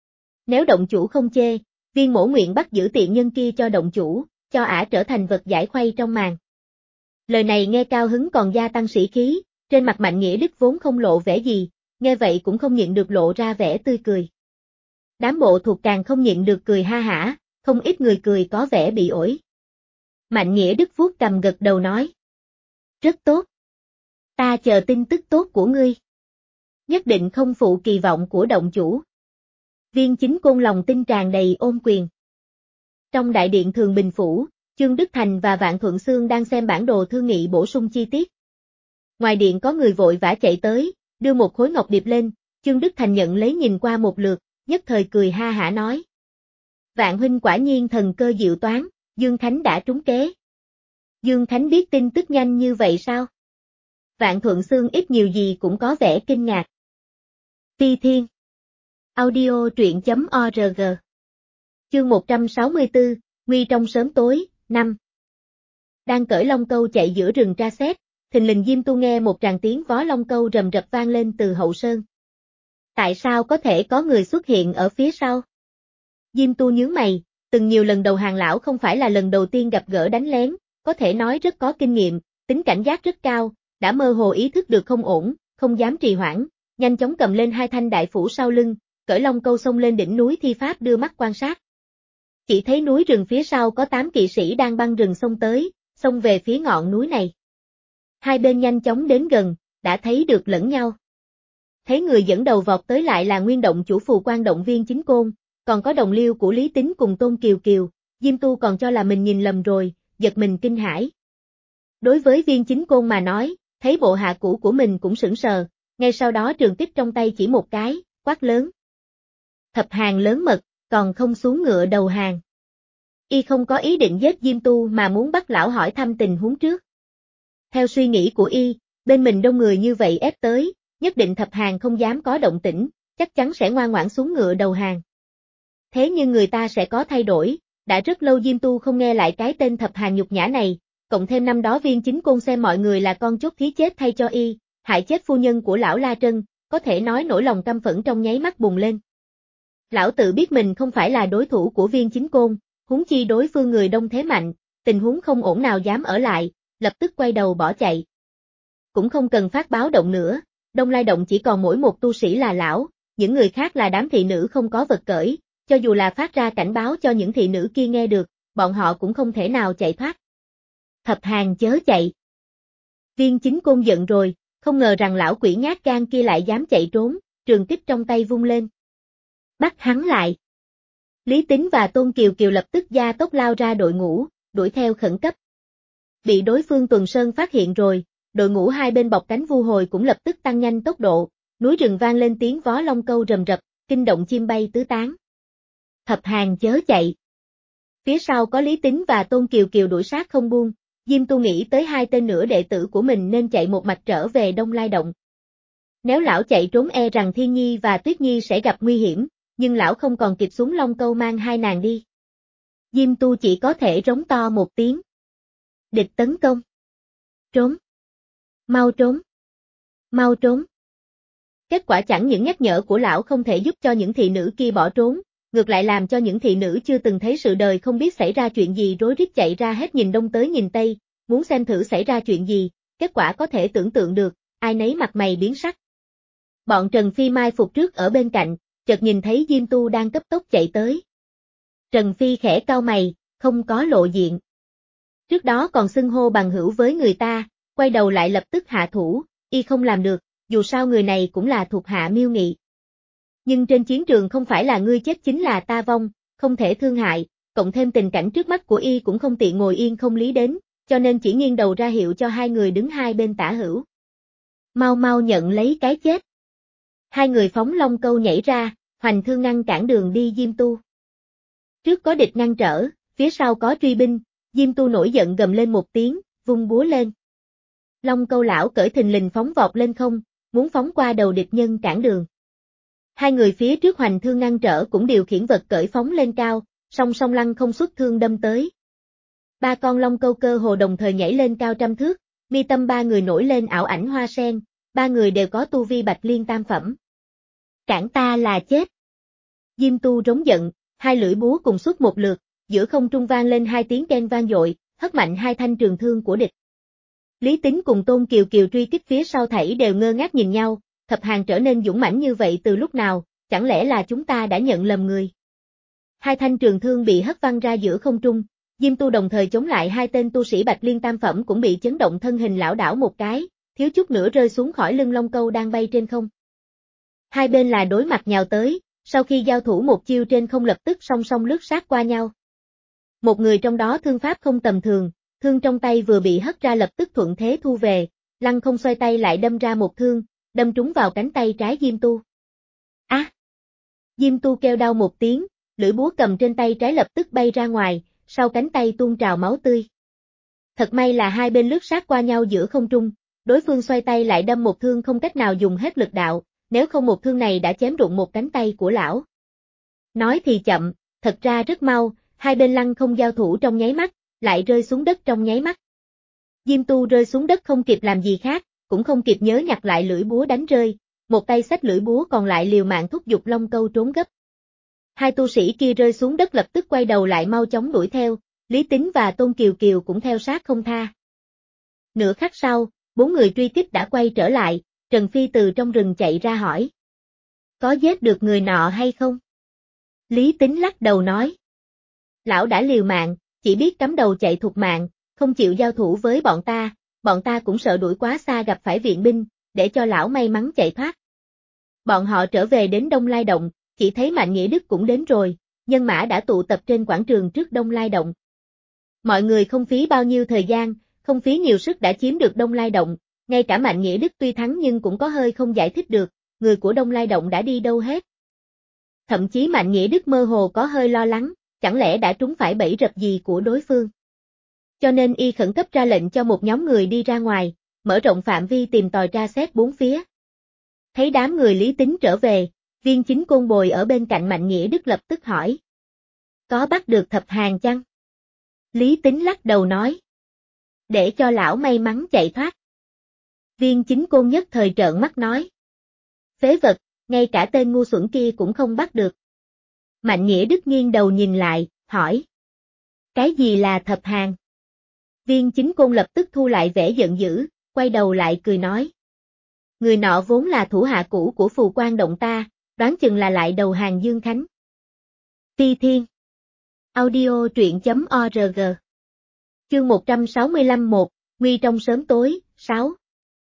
Nếu động chủ không chê, Viên mổ nguyện bắt giữ tiện nhân kia cho động chủ, cho ả trở thành vật giải khuây trong màn. Lời này nghe cao hứng còn gia tăng sĩ khí, trên mặt Mạnh Nghĩa Đức vốn không lộ vẻ gì, nghe vậy cũng không nhịn được lộ ra vẻ tươi cười. Đám bộ thuộc càng không nhịn được cười ha hả, không ít người cười có vẻ bị ổi. Mạnh Nghĩa Đức vuốt cằm gật đầu nói. Rất tốt. Ta chờ tin tức tốt của ngươi. Nhất định không phụ kỳ vọng của động chủ. Viên Chính Côn lòng tin tràn đầy ôm quyền. Trong đại điện Thường Bình phủ, Chương Đức Thành và Vạn Thuận Xương đang xem bản đồ thương nghị bổ sung chi tiết. Ngoài điện có người vội vã chạy tới, đưa một khối ngọc điệp lên, Chương Đức Thành nhận lấy nhìn qua một lượt, nhất thời cười ha hả nói. Vạn huynh quả nhiên thần cơ diệu toán, Dương Khánh đã trúng kế. Dương Khánh biết tin tức nhanh như vậy sao? Vạn Thuận Xương ít nhiều gì cũng có vẻ kinh ngạc. Phi Thiên Audio truyện chấm org Chương một trăm sáu mươi tư, Nguy trong sớm tối, năm. Đang cởi long câu chạy giữa rừng tra xét, thình lình Diêm Tu nghe một tràng tiếng vó long câu rầm rập vang lên từ hậu sơn. Tại sao có thể có người xuất hiện ở phía sau? Diêm Tu nhướng mày, từng nhiều lần đầu hàng lão không phải là lần đầu tiên gặp gỡ đánh lén, có thể nói rất có kinh nghiệm, tính cảnh giác rất cao, đã mơ hồ ý thức được không ổn, không dám trì hoãn, nhanh chóng cầm lên hai thanh đại phủ sau lưng, cởi long câu xông lên đỉnh núi thi pháp đưa mắt quan sát. Chỉ thấy núi rừng phía sau có tám kỵ sĩ đang băng rừng xông tới, xông về phía ngọn núi này. Hai bên nhanh chóng đến gần, đã thấy được lẫn nhau. Thấy người dẫn đầu vọt tới lại là Nguyên Động chủ Phù Quan động viên Chính Côn, còn có đồng liêu của Lý Tính cùng Tôn Kiều Kiều, Diêm Tu còn cho là mình nhìn lầm rồi, giật mình kinh hãi. Đối với Viên Chính Côn mà nói, thấy bộ hạ cũ của mình cũng sững sờ, ngay sau đó trường tích trong tay chỉ một cái, quát lớn. Thập Hàng lớn mật, còn không xuống ngựa đầu hàng. Y không có ý định giết Diêm Tu mà muốn bắt lão hỏi thăm tình huống trước. Theo suy nghĩ của Y, bên mình đông người như vậy ép tới, nhất định Thập Hàng không dám có động tĩnh, chắc chắn sẽ ngoan ngoãn xuống ngựa đầu hàng. Thế nhưng người ta sẽ có thay đổi, đã rất lâu Diêm Tu không nghe lại cái tên Thập Hàng nhục nhã này, cộng thêm năm đó Viên Chính Côn xem mọi người là con chốt thí chết thay cho Y, hại chết phu nhân của lão La Trân, có thể nói nỗi lòng căm phẫn trong nháy mắt bùng lên. Lão tự biết mình không phải là đối thủ của Viên Chính Côn, huống chi đối phương người đông thế mạnh, tình huống không ổn nào dám ở lại, lập tức quay đầu bỏ chạy. Cũng không cần phát báo động nữa, Đông Lai Động chỉ còn mỗi một tu sĩ là lão, những người khác là đám thị nữ không có vật cởi, cho dù là phát ra cảnh báo cho những thị nữ kia nghe được, bọn họ cũng không thể nào chạy thoát. Thập Hàng chớ chạy. Viên Chính Côn giận rồi, không ngờ rằng lão quỷ nhát gan kia lại dám chạy trốn, trường kích trong tay vung lên. Bắt hắn lại. Lý Tính và Tôn Kiều Kiều lập tức gia tốc lao ra đội ngũ, đuổi theo khẩn cấp. Bị đối phương Tuần Sơn phát hiện rồi, đội ngũ hai bên bọc cánh vu hồi cũng lập tức tăng nhanh tốc độ, núi rừng vang lên tiếng vó long câu rầm rập, kinh động chim bay tứ tán. Thập Hàng chớ chạy. Phía sau có Lý Tính và Tôn Kiều Kiều đuổi sát không buông, Diêm Tu nghĩ tới hai tên nữa đệ tử của mình nên chạy một mạch trở về Đông Lai Động. Nếu lão chạy trốn e rằng Thiên Nhi và Tuyết Nhi sẽ gặp nguy hiểm, nhưng lão không còn kịp xuống long câu mang hai nàng đi. Diêm Tu chỉ có thể rống to một tiếng. Địch tấn công. Trốn. Mau trốn. Mau trốn. Kết quả chẳng những nhắc nhở của lão không thể giúp cho những thị nữ kia bỏ trốn, ngược lại làm cho những thị nữ chưa từng thấy sự đời không biết xảy ra chuyện gì rối rít chạy ra hết nhìn đông tới nhìn tây, muốn xem thử xảy ra chuyện gì, kết quả có thể tưởng tượng được, ai nấy mặt mày biến sắc. Bọn Trần Phi mai phục trước ở bên cạnh, chợt nhìn thấy Diêm Tu đang cấp tốc chạy tới. Trần Phi khẽ cau mày, không có lộ diện. Trước đó còn xưng hô bằng hữu với người ta, quay đầu lại lập tức hạ thủ, Y không làm được, dù sao người này cũng là thuộc hạ Miêu Nghị. Nhưng trên chiến trường không phải là ngươi chết chính là ta vong, không thể thương hại, cộng thêm tình cảnh trước mắt của Y cũng không tiện ngồi yên không lý đến, cho nên chỉ nghiêng đầu ra hiệu cho hai người đứng hai bên tả hữu. Mau mau nhận lấy cái chết. Hai người phóng long câu nhảy ra, hoành thương ngăn cản đường đi Diêm Tu. Trước có địch ngăn trở, phía sau có truy binh, Diêm Tu nổi giận gầm lên một tiếng, vung búa lên. Long câu lão cởi thình lình phóng vọt lên không, muốn phóng qua đầu địch nhân cản đường. Hai người phía trước hoành thương ngăn trở cũng điều khiển vật cởi phóng lên cao, song song lăng không xuất thương đâm tới. Ba con long câu cơ hồ đồng thời nhảy lên cao trăm thước, mi tâm ba người nổi lên ảo ảnh hoa sen, ba người đều có tu vi bạch liên tam phẩm. Cản ta là chết. Diêm Tu rống giận, hai lưỡi búa cùng xuất một lượt, giữa không trung vang lên hai tiếng keng vang dội, hất mạnh hai thanh trường thương của địch. Lý Tính cùng Tôn Kiều Kiều truy kích phía sau thảy đều ngơ ngác nhìn nhau, Thập Hàng trở nên dũng mãnh như vậy từ lúc nào, chẳng lẽ là chúng ta đã nhận lầm người. Hai thanh trường thương bị hất văng ra giữa không trung, Diêm Tu đồng thời chống lại hai tên tu sĩ bạch liên tam phẩm cũng bị chấn động thân hình lảo đảo một cái, thiếu chút nữa rơi xuống khỏi lưng long câu đang bay trên không. Hai bên là đối mặt nhào tới, sau khi giao thủ một chiêu trên không lập tức song song lướt sát qua nhau. Một người trong đó thương pháp không tầm thường, thương trong tay vừa bị hất ra lập tức thuận thế thu về, lăng không xoay tay lại đâm ra một thương, đâm trúng vào cánh tay trái Diêm Tu. Á! À! Diêm Tu kêu đau một tiếng, lưỡi búa cầm trên tay trái lập tức bay ra ngoài, sau cánh tay tuôn trào máu tươi. Thật may là hai bên lướt sát qua nhau giữa không trung, đối phương xoay tay lại đâm một thương không cách nào dùng hết lực đạo, nếu không một thương này đã chém rụng một cánh tay của lão. Nói thì chậm, thật ra rất mau, hai bên lăng không giao thủ trong nháy mắt, lại rơi xuống đất trong nháy mắt. Diêm Tu rơi xuống đất không kịp làm gì khác, cũng không kịp nhớ nhặt lại lưỡi búa đánh rơi, một tay xách lưỡi búa còn lại liều mạng thúc giục Long Câu trốn gấp. Hai tu sĩ kia rơi xuống đất lập tức quay đầu lại mau chóng đuổi theo, Lý Tính và Tôn Kiều Kiều cũng theo sát không tha. Nửa khắc sau, bốn người truy kích đã quay trở lại, Trần Phi từ trong rừng chạy ra hỏi. Có giết được người nọ hay không? Lý Tính lắc đầu nói. Lão đã liều mạng, chỉ biết cắm đầu chạy thục mạng, không chịu giao thủ với bọn ta, bọn ta cũng sợ đuổi quá xa gặp phải viện binh, để cho lão may mắn chạy thoát. Bọn họ trở về đến Đông Lai Động, chỉ thấy Mạnh Nghĩa Đức cũng đến rồi, nhân mã đã tụ tập trên quảng trường trước Đông Lai Động. Mọi người không phí bao nhiêu thời gian, không phí nhiều sức đã chiếm được Đông Lai Động, ngay cả Mạnh Nghĩa Đức tuy thắng nhưng cũng có hơi không giải thích được, người của Đông Lai Động đã đi đâu hết. Thậm chí Mạnh Nghĩa Đức mơ hồ có hơi lo lắng, chẳng lẽ đã trúng phải bẫy rập gì của đối phương. Cho nên y khẩn cấp ra lệnh cho một nhóm người đi ra ngoài, mở rộng phạm vi tìm tòi tra xét bốn phía. Thấy đám người Lý Tính trở về, Viên Chính Côn bồi ở bên cạnh Mạnh Nghĩa Đức lập tức hỏi. Có bắt được Thập Hàn chăng? Lý Tính lắc đầu nói. Để cho lão may mắn chạy thoát. Viên Chính Côn nhất thời trợn mắt nói. Phế vật, ngay cả tên ngu xuẩn kia cũng không bắt được. Mạnh Nghĩa Đức nghiêng đầu nhìn lại, hỏi. Cái gì là Thập Hàn? Viên Chính Côn lập tức thu lại vẻ giận dữ, quay đầu lại cười nói. Người nọ vốn là thủ hạ cũ của Phù Quan Động ta, đoán chừng là lại đầu hàng Dương Khánh. Phi Thiên Audio truyện.org Chương một trăm sáu mươi lăm một, Nguy trong sớm tối, sáu.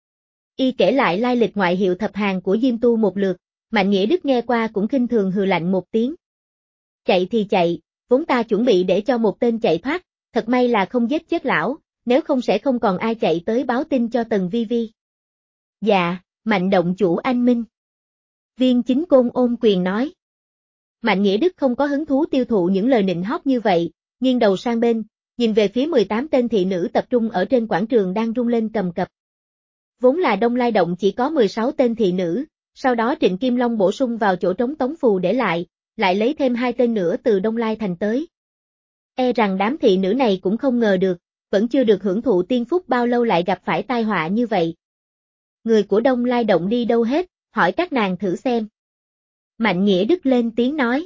Y kể lại lai lịch ngoại hiệu Thập Hàn của Diêm Tu một lượt, Mạnh Nghĩa Đức nghe qua cũng khinh thường hừ lạnh một tiếng. Chạy thì chạy, vốn ta chuẩn bị để cho một tên chạy thoát, thật may là không giết chết lão, nếu không sẽ không còn ai chạy tới báo tin cho Tần Vi Vi. Dạ, Mạnh động chủ anh minh. Viên Chính Côn ôm quyền nói. Mạnh Nghĩa Đức không có hứng thú tiêu thụ những lời nịnh hót như vậy, nghiêng đầu sang bên, nhìn về phía mười tám tên thị nữ tập trung ở trên quảng trường đang rung lên cầm cập. Vốn là Đông Lai Động chỉ có mười sáu tên thị nữ, sau đó Trịnh Kim Long bổ sung vào chỗ trống Tống Phù để lại, lại lấy thêm hai tên nữa từ Đông Lai Thành tới. E rằng đám thị nữ này cũng không ngờ được, vẫn chưa được hưởng thụ tiên phúc bao lâu lại gặp phải tai họa như vậy. Người của Đông Lai Động đi đâu hết, hỏi các nàng thử xem. Mạnh Nghĩa Đức lên tiếng nói.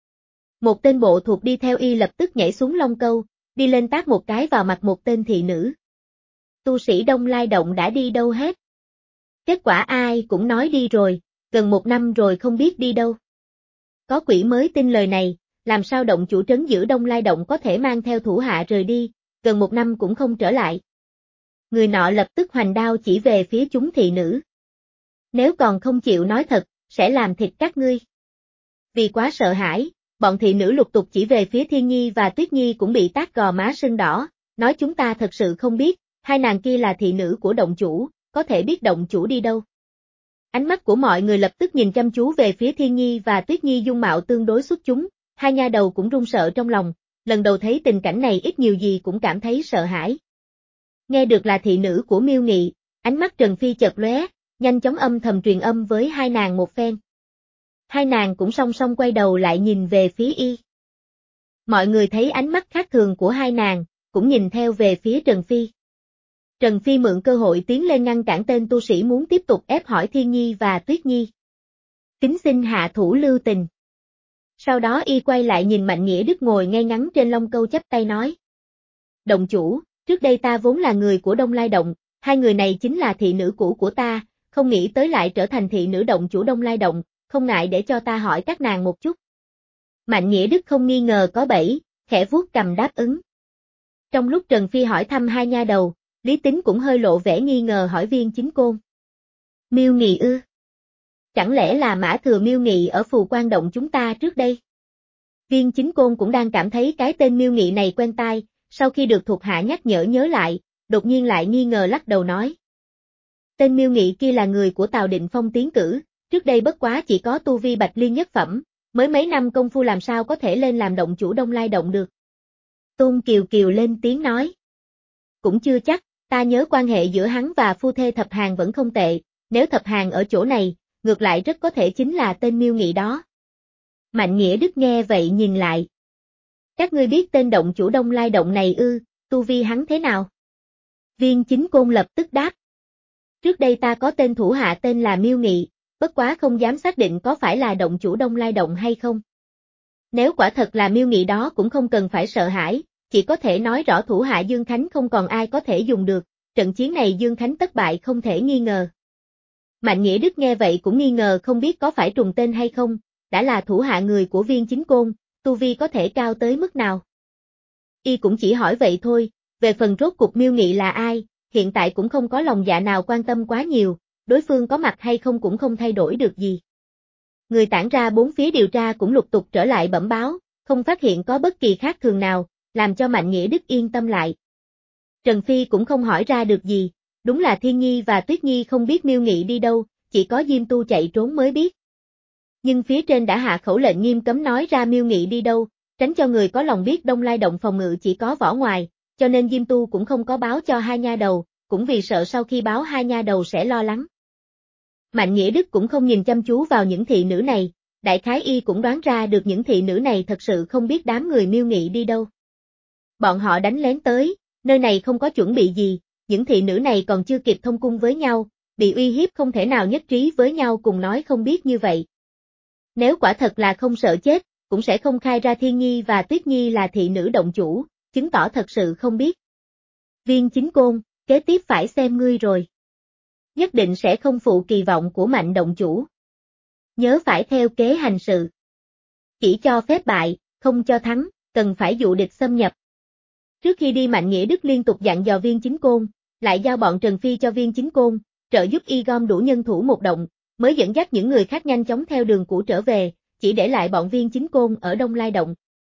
Một tên bộ thuộc đi theo y lập tức nhảy xuống Long Câu, đi lên tát một cái vào mặt một tên thị nữ. Tu sĩ Đông Lai Động đã đi đâu hết? Kết quả ai cũng nói đi rồi, gần một năm rồi không biết đi đâu. Có quỷ mới tin lời này, làm sao động chủ trấn giữ Đông Lai Động có thể mang theo thủ hạ rời đi, gần một năm cũng không trở lại. Người nọ lập tức hoành đao chỉ về phía chúng thị nữ. Nếu còn không chịu nói thật, sẽ làm thịt các ngươi. Vì quá sợ hãi, bọn thị nữ lục tục chỉ về phía Thiên Nhi và Tuyết Nhi cũng bị tát gò má sưng đỏ, nói chúng ta thật sự không biết, hai nàng kia là thị nữ của động chủ, có thể biết động chủ đi đâu. Ánh mắt của mọi người lập tức nhìn chăm chú về phía Thiên Nhi và Tuyết Nhi dung mạo tương đối xuất chúng, hai nha đầu cũng run sợ trong lòng, lần đầu thấy tình cảnh này ít nhiều gì cũng cảm thấy sợ hãi. Nghe được là thị nữ của Miêu Nghị, ánh mắt Trần Phi chợt lóe, nhanh chóng âm thầm truyền âm với hai nàng một phen. Hai nàng cũng song song quay đầu lại nhìn về phía y. Mọi người thấy ánh mắt khác thường của hai nàng, cũng nhìn theo về phía Trần Phi. Trần Phi mượn cơ hội tiến lên ngăn cản tên tu sĩ muốn tiếp tục ép hỏi Thiên Nhi và Tuyết Nhi. Kính xin hạ thủ lưu tình. Sau đó y quay lại nhìn Mạnh Nghĩa Đức ngồi ngay ngắn trên Long Câu chắp tay nói. Động chủ, trước đây ta vốn là người của Đông Lai Động, hai người này chính là thị nữ cũ của ta, không nghĩ tới lại trở thành thị nữ động chủ Đông Lai Động, không ngại để cho ta hỏi các nàng một chút. Mạnh Nghĩa Đức không nghi ngờ có bẫy, khẽ vuốt cầm đáp ứng. Trong lúc Trần Phi hỏi thăm hai nha đầu, Lý Tính cũng hơi lộ vẻ nghi ngờ hỏi Viên Chính Côn. Miêu Nghị ư? Chẳng lẽ là Mã Thừa Miêu Nghị ở Phù Quan Động chúng ta trước đây? Viên Chính Côn cũng đang cảm thấy cái tên Miêu Nghị này quen tai, sau khi được thuộc hạ nhắc nhở nhớ lại, đột nhiên lại nghi ngờ lắc đầu nói. Tên Miêu Nghị kia là người của Tào Định Phong tiến cử, trước đây bất quá chỉ có tu vi bạch liên nhất phẩm, mới mấy năm công phu làm sao có thể lên làm động chủ Đông Lai Động được. Tôn Kiều Kiều lên tiếng nói. Cũng chưa chắc, ta nhớ quan hệ giữa hắn và phu thê Thập Hàn vẫn không tệ, nếu Thập Hàn ở chỗ này, ngược lại rất có thể chính là tên Miêu Nghị đó. Mạnh Nghĩa Đức nghe vậy nhìn lại, Các ngươi biết tên động chủ Đông Lai Động này ư, tu vi hắn thế nào? Viên Chính Côn lập tức đáp. Trước đây ta có tên thủ hạ tên là Miêu Nghị, bất quá không dám xác định có phải là động chủ Đông Lai Động hay không. Nếu quả thật là Miêu Nghị đó cũng không cần phải sợ hãi, chỉ có thể nói rõ thủ hạ Dương Khánh không còn ai có thể dùng được, trận chiến này Dương Khánh thất bại không thể nghi ngờ. Mạnh Nghĩa Đức nghe vậy cũng nghi ngờ không biết có phải trùng tên hay không, đã là thủ hạ người của Viên Chính Côn, tu vi có thể cao tới mức nào. Y cũng chỉ hỏi vậy thôi, về phần rốt cuộc Miêu Nghị là ai, hiện tại cũng không có lòng dạ nào quan tâm quá nhiều, đối phương có mặt hay không cũng không thay đổi được gì. Người tản ra bốn phía điều tra cũng lục tục trở lại bẩm báo, không phát hiện có bất kỳ khác thường nào, làm cho Mạnh Nghĩa Đức yên tâm lại. Trần Phi cũng không hỏi ra được gì, đúng là Thiên Nhi và Tuyết Nhi không biết Miêu Nghị đi đâu, chỉ có Diêm Tu chạy trốn mới biết. Nhưng phía trên đã hạ khẩu lệnh nghiêm cấm nói ra Miêu Nghị đi đâu, tránh cho người có lòng biết Đông Lai Động phòng ngự chỉ có vỏ ngoài, cho nên Diêm Tu cũng không có báo cho hai nha đầu, cũng vì sợ sau khi báo hai nha đầu sẽ lo lắng. Mạnh Nghĩa Đức cũng không nhìn chăm chú vào những thị nữ này, đại khái y cũng đoán ra được những thị nữ này thật sự không biết đám người Miêu Nghị đi đâu. Bọn họ đánh lén tới, nơi này không có chuẩn bị gì, những thị nữ này còn chưa kịp thông cung với nhau, bị uy hiếp không thể nào nhất trí với nhau cùng nói không biết như vậy. Nếu quả thật là không sợ chết, cũng sẽ không khai ra Thiên Nhi và Tuyết Nhi là thị nữ động chủ, chứng tỏ thật sự không biết. Viên Chính Côn, kế tiếp phải xem ngươi rồi. Nhất định sẽ không phụ kỳ vọng của Mạnh động chủ. Nhớ phải theo kế hành sự. Chỉ cho phép bại, không cho thắng, cần phải dụ địch xâm nhập. Trước khi đi Mạnh Nghĩa Đức liên tục dặn dò Viên Chính Côn, lại giao bọn Trần Phi cho Viên Chính Côn, trợ giúp y gom đủ nhân thủ một động, mới dẫn dắt những người khác nhanh chóng theo đường cũ trở về, chỉ để lại bọn Viên Chính Côn ở Đông Lai Động.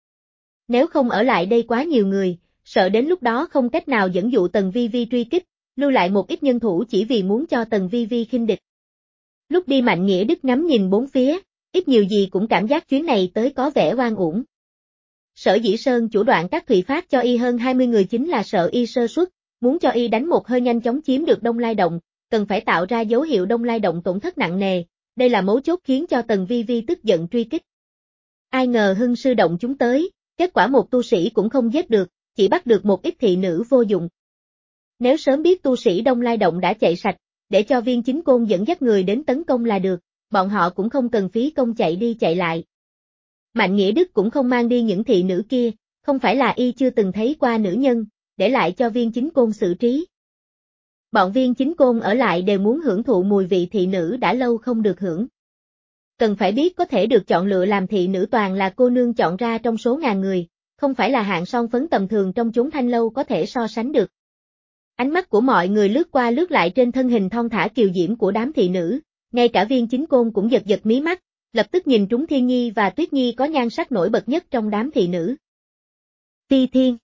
Nếu không ở lại đây quá nhiều người, sợ đến lúc đó không cách nào dẫn dụ Tần Vi Vi truy kích, lưu lại một ít nhân thủ chỉ vì muốn cho Tần Vi Vi khinh địch. Lúc đi Mạnh Nghĩa Đức ngắm nhìn bốn phía, ít nhiều gì cũng cảm giác chuyến này tới có vẻ oan uổng. Sở Dĩ Sơn chủ đoạn các thủy phát cho y hơn hai mươi người chính là sợ y sơ suất, muốn cho y đánh một hơi nhanh chóng chiếm được Đông Lai Động, cần phải tạo ra dấu hiệu Đông Lai Động tổn thất nặng nề, đây là mấu chốt khiến cho Tần Vi Vi tức giận truy kích. Ai ngờ Hưng Sư Động chúng tới, kết quả một tu sĩ cũng không giết được, chỉ bắt được một ít thị nữ vô dụng. Nếu sớm biết tu sĩ Đông Lai Động đã chạy sạch, để cho Viên Chính Côn dẫn dắt người đến tấn công là được, bọn họ cũng không cần phí công chạy đi chạy lại. Mạnh Nghĩa Đức cũng không mang đi những thị nữ kia, không phải là y chưa từng thấy qua nữ nhân, để lại cho Viên Chính Côn xử trí. Bọn Viên Chính Côn ở lại đều muốn hưởng thụ mùi vị thị nữ đã lâu không được hưởng. Cần phải biết có thể được chọn lựa làm thị nữ toàn là cô nương chọn ra trong số ngàn người, không phải là hạng son phấn tầm thường trong chốn thanh lâu có thể so sánh được. Ánh mắt của mọi người lướt qua lướt lại trên thân hình thon thả kiều diễm của đám thị nữ, ngay cả Viên Chính Côn cũng giật giật mí mắt, lập tức nhìn trúng Thiên Nhi và Tuyết Nhi có nhan sắc nổi bật nhất trong đám thị nữ. Phi Thiên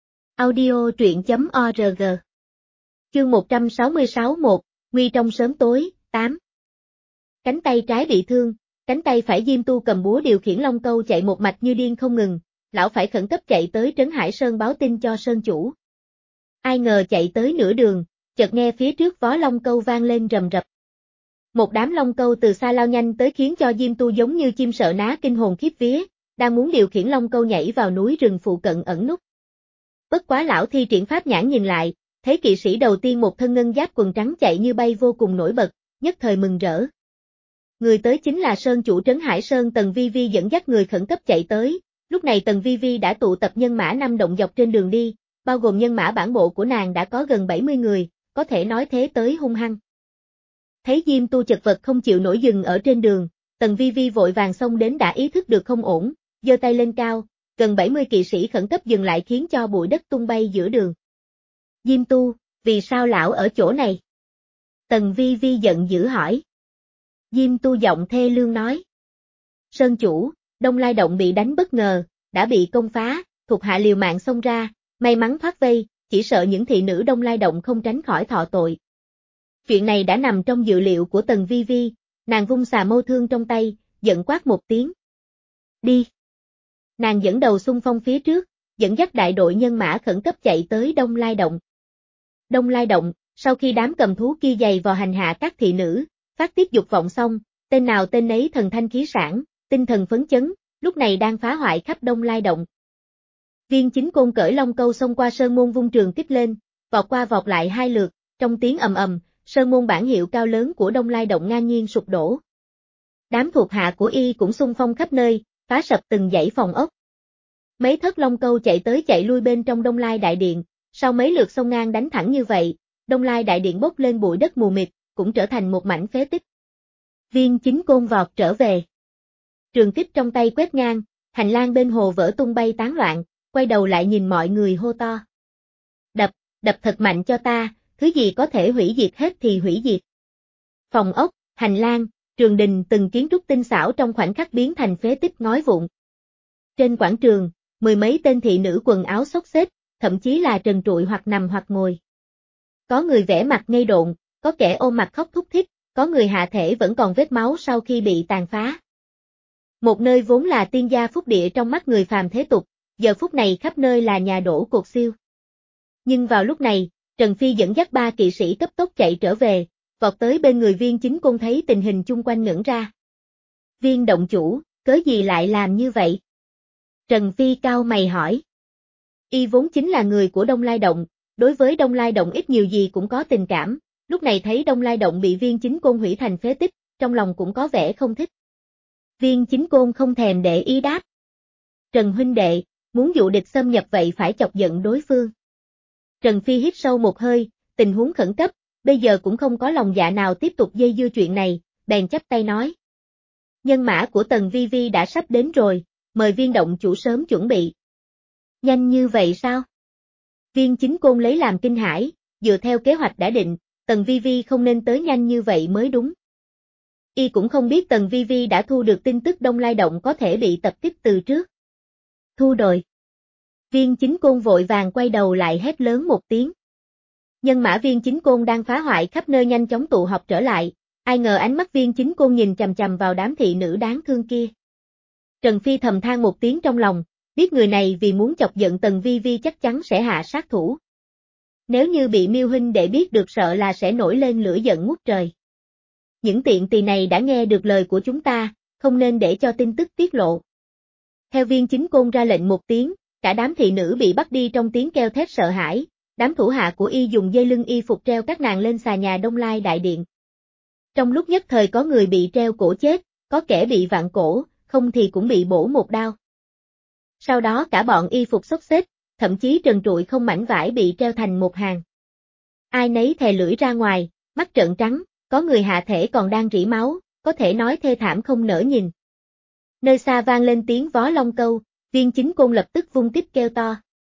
Audio truyện chấm org Chương một trăm sáu mươi sáu một, Nguy trong sớm tối, tám. Cánh tay trái bị thương, cánh tay phải Diêm Tu cầm búa điều khiển Long Câu chạy một mạch như điên không ngừng, lão phải khẩn cấp chạy tới Trấn Hải Sơn báo tin cho Sơn chủ. Ai ngờ chạy tới nửa đường, chợt nghe phía trước vó Long Câu vang lên rầm rập. Một đám Long Câu từ xa lao nhanh tới khiến cho Diêm Tu giống như chim sợ ná kinh hồn khiếp vía, đang muốn điều khiển Long Câu nhảy vào núi rừng phụ cận ẩn núp. Bất quá lão thi triển pháp nhãn nhìn lại, thấy kỵ sĩ đầu tiên một thân ngân giáp quần trắng chạy như bay vô cùng nổi bật, nhất thời mừng rỡ. Người tới chính là Sơn chủ Trấn Hải Sơn Tần Vi Vi dẫn dắt người khẩn cấp chạy tới, lúc này Tần Vi Vi đã tụ tập nhân mã năm động dọc trên đường đi, bao gồm nhân mã bản bộ của nàng đã có gần bảy mươi người, có thể nói thế tới hung hăng. Thấy Diêm Tu chật vật không chịu nổi dừng ở trên đường, Tần Vi Vi vội vàng xông đến đã ý thức được không ổn, giơ tay lên cao, gần bảy mươi kỵ sĩ khẩn cấp dừng lại khiến cho bụi đất tung bay giữa đường. Diêm Tu, vì sao lão ở chỗ này? Tần Vi Vi giận dữ hỏi. Diêm Tu giọng thê lương nói. Sơn chủ, Đông Lai Động bị đánh bất ngờ, đã bị công phá, thuộc hạ liều mạng xông ra, may mắn thoát vây, chỉ sợ những thị nữ Đông Lai Động không tránh khỏi thọ tội. Chuyện này đã nằm trong dự liệu của Tần Vi Vi, nàng vung xà mâu thương trong tay, giận quát một tiếng. Đi! Nàng dẫn đầu xung phong phía trước, dẫn dắt đại đội nhân mã khẩn cấp chạy tới Đông Lai Động. Đông Lai Động, sau khi đám cầm thú kia giày vò hành hạ các thị nữ, phát tiết dục vọng xong, tên nào tên nấy thần thanh khí sản, tinh thần phấn chấn, lúc này đang phá hoại khắp Đông Lai Động. Viên Chính Côn cởi long câu xông qua sơn môn vung trường kích lên, vọt qua vọt lại hai lượt, trong tiếng ầm ầm, sơn môn bản hiệu cao lớn của Đông Lai Động ngang nhiên sụp đổ. Đám thuộc hạ của y cũng xung phong khắp nơi, phá sập từng dãy phòng ốc. Mấy thất long câu chạy tới chạy lui bên trong Đông Lai Đại Điện, sau mấy lượt xông ngang đánh thẳng như vậy, Đông Lai Đại Điện bốc lên bụi đất mù mịt, cũng trở thành một mảnh phế tích. Viên Chính Côn vọt trở về. Trường kích trong tay quét ngang, hành lang bên hồ vỡ tung bay tán loạn, quay đầu lại nhìn mọi người hô to. Đập, đập thật mạnh cho ta, thứ gì có thể hủy diệt hết thì hủy diệt. Phòng ốc, hành lang, trường đình từng kiến trúc tinh xảo trong khoảnh khắc biến thành phế tích ngói vụn. Trên quảng trường, mười mấy tên thị nữ quần áo xốc xếch, thậm chí là trần trụi hoặc nằm hoặc ngồi. Có người vẽ mặt ngây độn, có kẻ ôm mặt khóc thút thít, có người hạ thể vẫn còn vết máu sau khi bị tàn phá. Một nơi vốn là tiên gia phúc địa trong mắt người phàm thế tục, giờ phút này khắp nơi là nhà đổ cột xiêu. Nhưng vào lúc này, Trần Phi dẫn dắt ba kỵ sĩ cấp tốc chạy trở về, vọt tới bên người Viên Chính Côn thấy tình hình chung quanh ngẩn ra. Viên động chủ, cớ gì lại làm như vậy? Trần Phi cau mày hỏi. Y vốn chính là người của Đông Lai Động, đối với Đông Lai Động ít nhiều gì cũng có tình cảm, lúc này thấy Đông Lai Động bị Viên Chính Côn hủy thành phế tích, trong lòng cũng có vẻ không thích. Viên Chính Côn không thèm để ý đáp. Trần huynh đệ, muốn dụ địch xâm nhập vậy phải chọc giận đối phương. Trần Phi hít sâu một hơi, tình huống khẩn cấp, bây giờ cũng không có lòng dạ nào tiếp tục dây dưa chuyện này, bèn chắp tay nói. Nhân mã của Tần Vi Vi đã sắp đến rồi, mời Viên động chủ sớm chuẩn bị. Nhanh như vậy sao? Viên Chính Côn lấy làm kinh hãi, dựa theo kế hoạch đã định, Tần Vi Vi không nên tới nhanh như vậy mới đúng. Y cũng không biết Tần Vi Vi đã thu được tin tức Đông Lai Động có thể bị tập kích từ trước. Thu rồi. Viên Chính Côn vội vàng quay đầu lại hét lớn một tiếng. Nhân mã Viên Chính Côn đang phá hoại khắp nơi nhanh chóng tụ họp trở lại, ai ngờ ánh mắt Viên Chính Côn nhìn chằm chằm vào đám thị nữ đáng thương kia. Trần Phi thầm than một tiếng trong lòng, biết người này vì muốn chọc giận Tần Vi Vi chắc chắn sẽ hạ sát thủ. Nếu như bị Miêu huynh đệ biết được sợ là sẽ nổi lên lửa giận ngút trời. Những tiện tỳ này đã nghe được lời của chúng ta, không nên để cho tin tức tiết lộ. Theo Viên Chính Côn ra lệnh một tiếng, cả đám thị nữ bị bắt đi trong tiếng kêu thét sợ hãi, đám thủ hạ của y dùng dây lưng y phục treo các nàng lên xà nhà Đông Lai Đại Điện. Trong lúc nhất thời có người bị treo cổ chết, có kẻ bị vặn cổ, không thì cũng bị bổ một đao. Sau đó cả bọn y phục xốc xếch, thậm chí trần trụi không mảnh vải bị treo thành một hàng. Ai nấy thè lưỡi ra ngoài, mắt trợn trắng, có người hạ thể còn đang rỉ máu, có thể nói thê thảm không nỡ nhìn. Nơi xa vang lên tiếng vó long câu, Viên Chính Côn lập tức vung kích kêu to.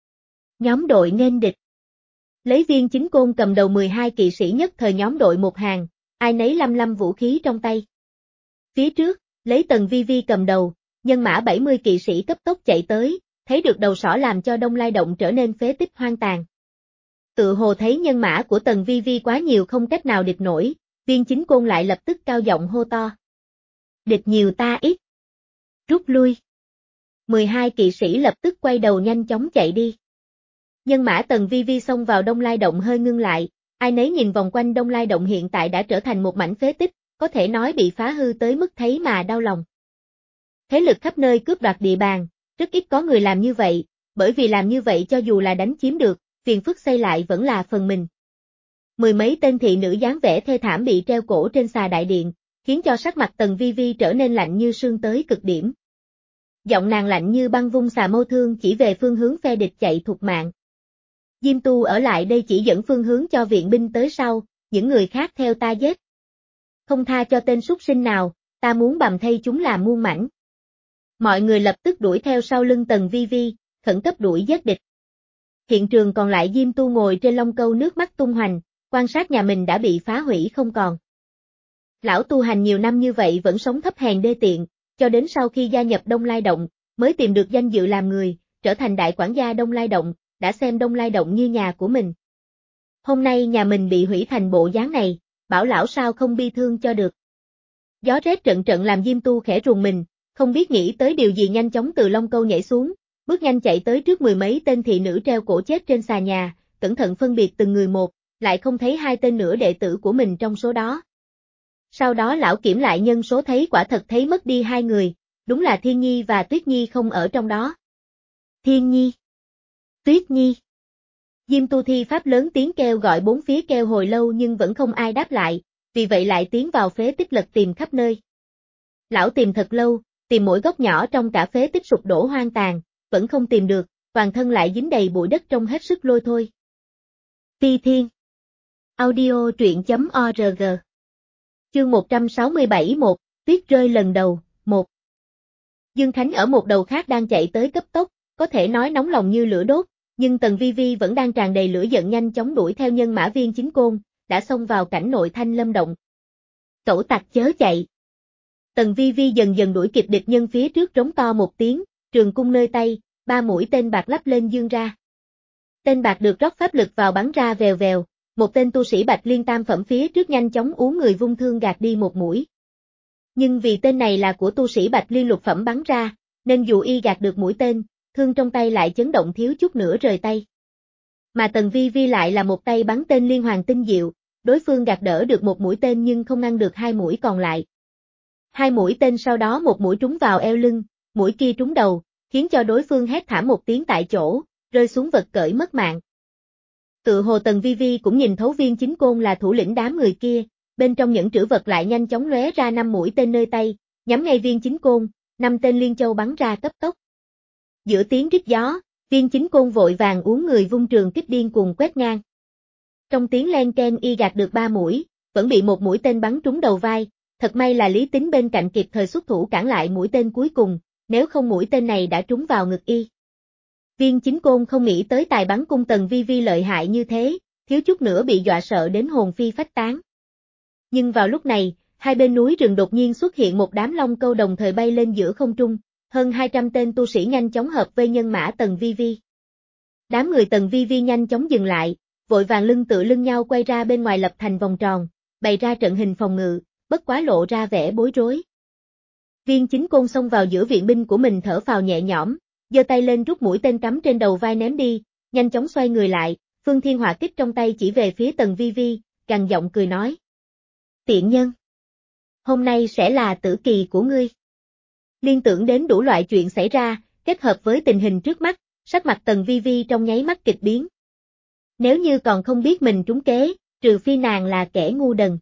Nhóm đội nghênh địch. Lấy Viên Chính Côn cầm đầu mười hai kỵ sĩ nhất thời nhóm đội một hàng, ai nấy lăm lăm vũ khí trong tay. Phía trước, lấy Tần Vi Vi cầm đầu, nhân mã bảy mươi kỵ sĩ cấp tốc chạy tới, thấy được đầu sỏ làm cho Đông Lai Động trở nên phế tích hoang tàn. Tự hồ thấy nhân mã của Tần Vi Vi quá nhiều không cách nào địch nổi, Viên Chính Côn lại lập tức cao giọng hô to. Địch nhiều ta ít. Rút lui. mười hai kỵ sĩ lập tức quay đầu nhanh chóng chạy đi. Nhân mã Tần Vi Vi xông vào Đông Lai Động hơi ngưng lại, ai nấy nhìn vòng quanh Đông Lai Động hiện tại đã trở thành một mảnh phế tích, có thể nói bị phá hư tới mức thấy mà đau lòng. Thế lực khắp nơi cướp đoạt địa bàn, rất ít có người làm như vậy, bởi vì làm như vậy cho dù là đánh chiếm được, phiền phức xây lại vẫn là phần mình. Mười mấy tên thị nữ dáng vẻ thê thảm bị treo cổ trên xà đại điện, khiến cho sắc mặt Tần Vi Vi trở nên lạnh như sương tới cực điểm. Giọng nàng lạnh như băng vung xà mâu thương chỉ về phương hướng phe địch chạy thục mạng. Diêm Tu ở lại đây chỉ dẫn phương hướng cho viện binh tới sau, những người khác theo ta giết. Không tha cho tên súc sinh nào, ta muốn bầm thây chúng làm muôn mảnh. Mọi người lập tức đuổi theo sau lưng Tần Vi Vi, khẩn cấp đuổi giết địch. Hiện trường còn lại Diêm Tu ngồi trên long câu nước mắt tung hoành, quan sát nhà mình đã bị phá hủy không còn. Lão tu hành nhiều năm như vậy vẫn sống thấp hèn đê tiện, cho đến sau khi gia nhập Đông Lai Động, mới tìm được danh dự làm người, trở thành đại quản gia Đông Lai Động, đã xem Đông Lai Động như nhà của mình. Hôm nay nhà mình bị hủy thành bộ dáng này, bảo lão sao không bi thương cho được. Gió rét trận trận làm Diêm Tu khẽ rùng mình, không biết nghĩ tới điều gì nhanh chóng từ long câu nhảy xuống, bước nhanh chạy tới trước mười mấy tên thị nữ treo cổ chết trên xà nhà, cẩn thận phân biệt từng người một, lại không thấy hai tên nữa đệ tử của mình trong số đó. Sau đó lão kiểm lại nhân số thấy quả thật thấy mất đi hai người, đúng là Thiên Nhi và Tuyết Nhi không ở trong đó. Thiên Nhi. Tuyết Nhi. Diêm Tu thi pháp lớn tiếng kêu gọi bốn phía kêu hồi lâu nhưng vẫn không ai đáp lại, vì vậy lại tiến vào phế tích lật tìm khắp nơi. Lão tìm thật lâu, tìm mỗi góc nhỏ trong cả phế tích sụp đổ hoang tàn, vẫn không tìm được, toàn thân lại dính đầy bụi đất trông hết sức lôi thôi. Phi Thiên. Audio truyện chấm org. Chương một trăm sáu mươi bảy một, Tuyết rơi lần đầu, một. Dương Khánh ở một đầu khác đang chạy tới cấp tốc, có thể nói nóng lòng như lửa đốt, nhưng Tần Vi Vi vẫn đang tràn đầy lửa giận nhanh chóng đuổi theo nhân mã Viên Chính Côn, đã xông vào cảnh nội Thanh Lâm Động. Cẩu tặc chớ chạy. Tần Vi Vi dần dần đuổi kịp địch nhân phía trước, rống to một tiếng, trường cung nơi tay, ba mũi tên bạc lắp lên dương ra. Tên bạc được rót pháp lực vào bắn ra vèo vèo, một tên tu sĩ Bạch Liên tam phẩm phía trước nhanh chóng uốn người vung thương gạt đi một mũi. Nhưng vì tên này là của tu sĩ Bạch Liên lục phẩm bắn ra, nên dù y gạt được mũi tên, thương trong tay lại chấn động thiếu chút nữa rời tay. Mà Tần Vi Vi lại là một tay bắn tên liên hoàn tinh diệu, đối phương gạt đỡ được một mũi tên nhưng không ngăn được hai mũi còn lại. Hai mũi tên sau đó một mũi trúng vào eo lưng, mũi kia trúng đầu, khiến cho đối phương hét thảm một tiếng tại chỗ, rơi xuống vật cởi mất mạng. Tự hồ Tần Vi Vi cũng nhìn thấu Viên Chính Côn là thủ lĩnh đám người kia, bên trong những trữ vật lại nhanh chóng lóe ra năm mũi tên nơi tay, nhắm ngay Viên Chính Côn, năm tên liên châu bắn ra cấp tốc. Giữa tiếng rít gió, Viên Chính Côn vội vàng uốn người vung trường kích điên cuồng quét ngang. Trong tiếng len keng y gạt được ba mũi, vẫn bị một mũi tên bắn trúng đầu vai, thật may là Lý Tính bên cạnh kịp thời xuất thủ cản lại mũi tên cuối cùng, nếu không mũi tên này đã trúng vào ngực y. Viên Chính Côn không nghĩ tới tài bắn cung Tần Vi Vi lợi hại như thế, thiếu chút nữa bị dọa sợ đến hồn phi phách tán. Nhưng vào lúc này, hai bên núi rừng đột nhiên xuất hiện một đám long câu đồng thời bay lên giữa không trung, hơn hai trăm tên tu sĩ nhanh chóng hợp vây nhân mã Tần Vi Vi. Đám người Tần Vi Vi nhanh chóng dừng lại, vội vàng lưng tựa lưng nhau quay ra bên ngoài lập thành vòng tròn, bày ra trận hình phòng ngự, bất quá lộ ra vẻ bối rối. Viên Chính Côn xông vào giữa viện binh của mình thở phào nhẹ nhõm, giơ tay lên rút mũi tên cắm trên đầu vai ném đi, nhanh chóng xoay người lại, Phương Thiên Hỏa kích trong tay chỉ về phía Tần Vi Vi, gằn giọng cười nói: "Tiện nhân, hôm nay sẽ là tử kỳ của ngươi." Liên tưởng đến đủ loại chuyện xảy ra, kết hợp với tình hình trước mắt, sắc mặt Tần Vi Vi trong nháy mắt kịch biến. Nếu như còn không biết mình trúng kế, trừ phi nàng là kẻ ngu đần.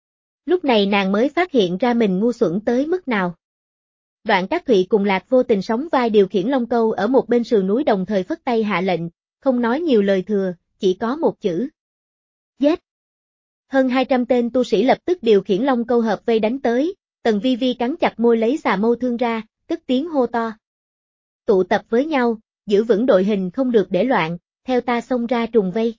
Lúc này nàng mới phát hiện ra mình ngu xuẩn tới mức nào. Đoạn Cát Thụy cùng Lạc Vô Tình sóng vai điều khiển long câu ở một bên sườn núi đồng thời phất tay hạ lệnh, không nói nhiều lời thừa, chỉ có một chữ: giết. Hơn hai trăm tên tu sĩ lập tức điều khiển long câu hợp vây đánh tới, Tần Vi Vi cắn chặt môi lấy xà mâu thương ra, cất tiếng hô to: "Tụ tập với nhau, giữ vững đội hình không được để loạn, theo ta xông ra trùng vây."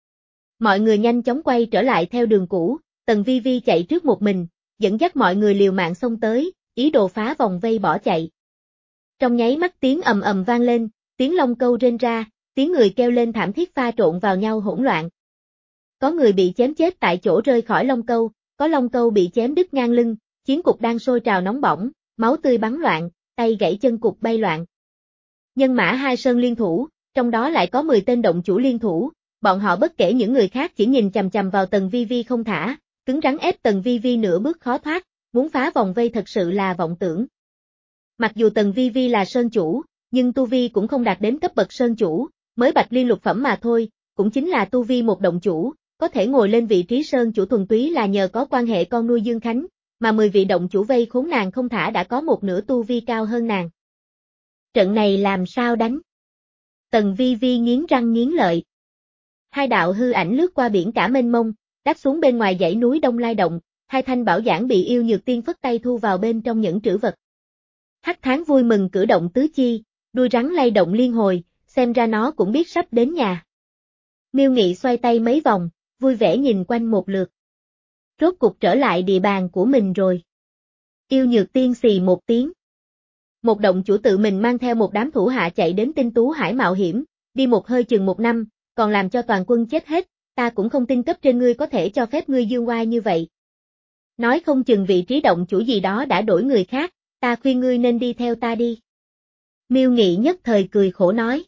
Mọi người nhanh chóng quay trở lại theo đường cũ, Tần Vi Vi chạy trước một mình, dẫn dắt mọi người liều mạng xông tới, ý đồ phá vòng vây bỏ chạy. Trong nháy mắt tiếng ầm ầm vang lên, tiếng long câu rên ra, tiếng người kêu lên thảm thiết pha trộn vào nhau hỗn loạn. Có người bị chém chết tại chỗ rơi khỏi long câu, có long câu bị chém đứt ngang lưng, chiến cục đang sôi trào nóng bỏng, máu tươi bắn loạn, tay gãy chân cục bay loạn. Nhân mã hai sơn liên thủ, trong đó lại có mười tên động chủ liên thủ, bọn họ bất kể những người khác chỉ nhìn chằm chằm vào Tần Vi Vi không thả, cứng rắn ép Tần Vi Vi nửa bước khó thoát, muốn phá vòng vây thật sự là vọng tưởng. Mặc dù Tần Vi Vi là sơn chủ, nhưng tu vi cũng không đạt đến cấp bậc sơn chủ, mới Bạch Liên lục phẩm mà thôi, cũng chính là tu vi một động chủ, có thể ngồi lên vị trí sơn chủ thuần túy là nhờ có quan hệ con nuôi Dương Khánh, mà mười vị động chủ vây khốn nàng không thả đã có một nửa tu vi cao hơn nàng. Trận này làm sao đánh? Tần Vi Vi nghiến răng nghiến lợi. Hai đạo hư ảnh lướt qua biển cả mênh mông, đáp xuống bên ngoài dãy núi Đông Lai Động, hai thanh bảo giảng bị Yêu Nhược Tiên phất tay thu vào bên trong những trữ vật. Hắc Tháng vui mừng cử động tứ chi, đuôi rắn lay động liên hồi, xem ra nó cũng biết sắp đến nhà. Miêu Nghị xoay tay mấy vòng, vui vẻ nhìn quanh một lượt. Rốt cục trở lại địa bàn của mình rồi. Yêu Nhược Tiên xì một tiếng. Một động chủ tự mình mang theo một đám thủ hạ chạy đến Tinh Tú Hải mạo hiểm, đi một hơi chừng một năm, còn làm cho toàn quân chết hết, ta cũng không tin cấp trên ngươi có thể cho phép ngươi dương oai như vậy. Nói không chừng vị trí động chủ gì đó đã đổi người khác, ta khuyên ngươi nên đi theo ta đi. Miêu Nghị nhất thời cười khổ nói.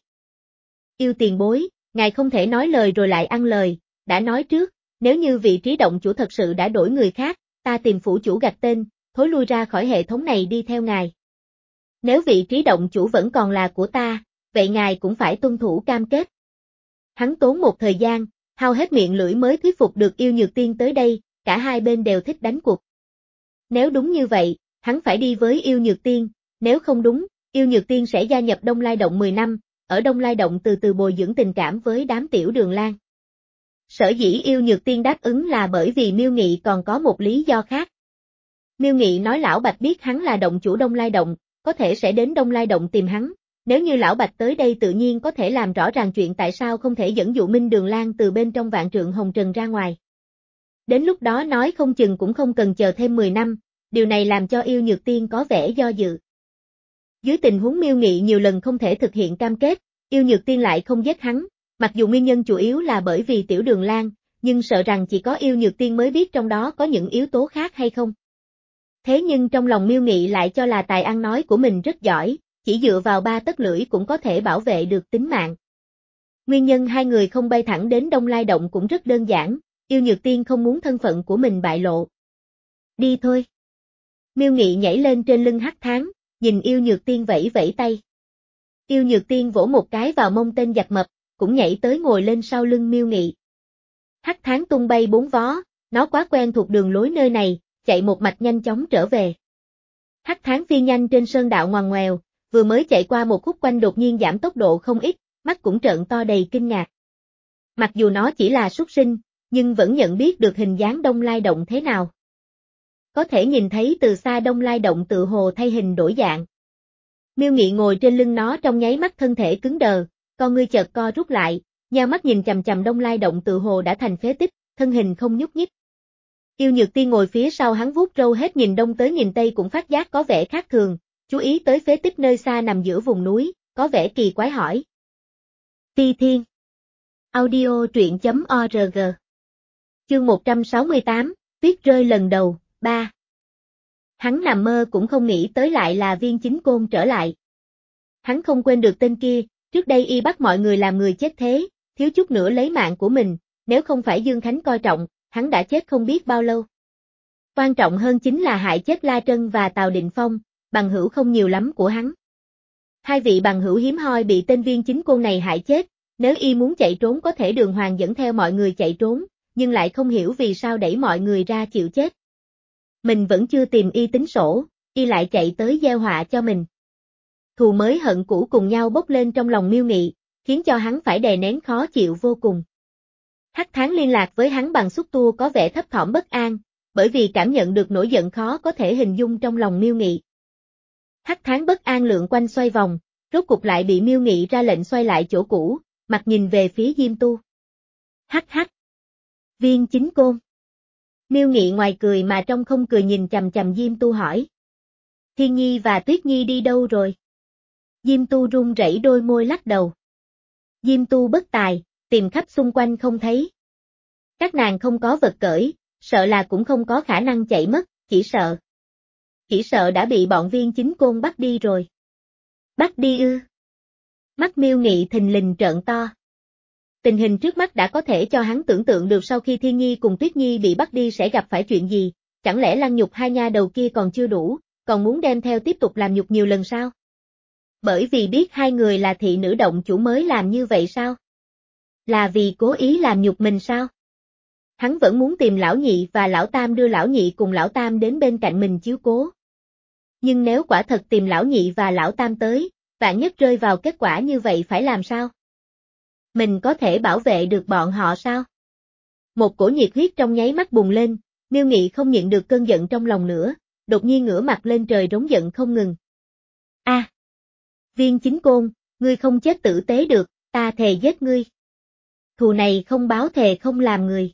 Yêu tiền bối, ngài không thể nói lời rồi lại ăn lời, đã nói trước, nếu như vị trí động chủ thật sự đã đổi người khác, ta tìm phủ chủ gạch tên, thối lui ra khỏi hệ thống này đi theo ngài. Nếu vị trí động chủ vẫn còn là của ta, vậy ngài cũng phải tuân thủ cam kết. Hắn tốn một thời gian, hao hết miệng lưỡi mới thuyết phục được Yêu Nhược Tiên tới đây, cả hai bên đều thích đánh cuộc. Nếu đúng như vậy, hắn phải đi với Yêu Nhược Tiên, nếu không đúng, Yêu Nhược Tiên sẽ gia nhập Đông Lai Động mười năm, ở Đông Lai Động từ từ bồi dưỡng tình cảm với đám tiểu Đường Lan. Sở dĩ Yêu Nhược Tiên đáp ứng là bởi vì Miêu Nghị còn có một lý do khác. Miêu Nghị nói Lão Bạch biết hắn là động chủ Đông Lai Động, có thể sẽ đến Đông Lai Động tìm hắn, nếu như Lão Bạch tới đây tự nhiên có thể làm rõ ràng chuyện tại sao không thể dẫn dụ Minh Đường Lan từ bên trong Vạn Trượng Hồng Trần ra ngoài. Đến lúc đó nói không chừng cũng không cần chờ thêm mười năm, điều này làm cho Yêu Nhược Tiên có vẻ do dự. Dưới tình huống Miêu Nghị nhiều lần không thể thực hiện cam kết, Yêu Nhược Tiên lại không giết hắn, mặc dù nguyên nhân chủ yếu là bởi vì tiểu Đường Lan, nhưng sợ rằng chỉ có Yêu Nhược Tiên mới biết trong đó có những yếu tố khác hay không. Thế nhưng trong lòng Miêu Nghị lại cho là tài ăn nói của mình rất giỏi, chỉ dựa vào ba tấc lưỡi cũng có thể bảo vệ được tính mạng. Nguyên nhân hai người không bay thẳng đến Đông Lai Động cũng rất đơn giản, Yêu Nhược Tiên không muốn thân phận của mình bại lộ. Đi thôi. Miêu Nghị nhảy lên trên lưng Hắc Thán, nhìn Yêu Nhược Tiên vẫy vẫy tay. Yêu Nhược Tiên vỗ một cái vào mông tên giặc mập, cũng nhảy tới ngồi lên sau lưng Miêu Nghị. Hắc Thán tung bay bốn vó, nó quá quen thuộc đường lối nơi này, chạy một mạch nhanh chóng trở về. Hắc Thán phi nhanh trên sơn đạo ngoằn ngoèo, vừa mới chạy qua một khúc quanh đột nhiên giảm tốc độ không ít, mắt cũng trợn to đầy kinh ngạc. Mặc dù nó chỉ là súc sinh, nhưng vẫn nhận biết được hình dáng Đông Lai Động thế nào. Có thể nhìn thấy từ xa Đông Lai Động tự hồ thay hình đổi dạng. Miêu Nghị ngồi trên lưng nó trong nháy mắt thân thể cứng đờ, con ngươi chợt co rút lại, nheo mắt nhìn chằm chằm Đông Lai Động tự hồ đã thành phế tích, thân hình không nhúc nhích. Yêu Nhược Tiên ngồi phía sau hắn vuốt râu hết nhìn đông tới nhìn tây cũng phát giác có vẻ khác thường, chú ý tới phế tích nơi xa nằm giữa vùng núi, có vẻ kỳ quái hỏi. Ti Thiên. Audio truyện chấm org. Chương một trăm sáu mươi tám, Tuyết rơi lần đầu, ba. Hắn nằm mơ cũng không nghĩ tới lại là Viên Chính Côn trở lại. Hắn không quên được tên kia, trước đây y bắt mọi người làm người chết thế, thiếu chút nữa lấy mạng của mình, nếu không phải Dương Khánh coi trọng, hắn đã chết không biết bao lâu. Quan trọng hơn chính là hại chết La Trân và Tào Định Phong, bằng hữu không nhiều lắm của hắn. Hai vị bằng hữu hiếm hoi bị tên Viên Chính Côn này hại chết, nếu y muốn chạy trốn có thể đường hoàng dẫn theo mọi người chạy trốn, nhưng lại không hiểu vì sao đẩy mọi người ra chịu chết. Mình vẫn chưa tìm y tính sổ, y lại chạy tới gieo họa cho mình. Thù mới hận cũ cùng nhau bốc lên trong lòng Miêu Nghị, khiến cho hắn phải đè nén khó chịu vô cùng. Hắc Thán liên lạc với hắn bằng xúc tua có vẻ thấp thỏm bất an, bởi vì cảm nhận được nỗi giận khó có thể hình dung trong lòng Miêu Nghị. Hắc Thán bất an lượn quanh xoay vòng, rốt cục lại bị Miêu Nghị ra lệnh xoay lại chỗ cũ, mặt nhìn về phía Diêm Tu. Hắc hắc. Viên Chính Côn. Miêu Nghị ngoài cười mà trong không cười nhìn chằm chằm Diêm Tu hỏi. Thiên Nhi và Tuyết Nhi đi đâu rồi? Diêm Tu run rẩy đôi môi lắc đầu. Diêm Tu bất tài, tìm khắp xung quanh không thấy. Các nàng không có vật cởi, sợ là cũng không có khả năng chạy mất, chỉ sợ. Chỉ sợ đã bị bọn Viên Chính Côn bắt đi rồi. Bắt đi ư? Mắt Miêu Nghị thình lình trợn to. Tình hình trước mắt đã có thể cho hắn tưởng tượng được sau khi Thiên Nhi cùng Tuyết Nhi bị bắt đi sẽ gặp phải chuyện gì, chẳng lẽ lăng nhục hai nha đầu kia còn chưa đủ, còn muốn đem theo tiếp tục làm nhục nhiều lần sao? Bởi vì biết hai người là thị nữ động chủ mới làm như vậy sao? Là vì cố ý làm nhục mình sao? Hắn vẫn muốn tìm lão nhị và lão tam đưa lão nhị cùng lão tam đến bên cạnh mình chiếu cố. Nhưng nếu quả thật tìm lão nhị và lão tam tới, vạn nhất rơi vào kết quả như vậy phải làm sao? Mình có thể bảo vệ được bọn họ sao? Một cổ nhiệt huyết trong nháy mắt bùng lên, Miêu Nghị không nhịn được cơn giận trong lòng nữa, đột nhiên ngửa mặt lên trời rống giận không ngừng. A, à, Viên Chính Côn, ngươi không chết tử tế được, ta thề giết ngươi. Thù này không báo thề không làm người.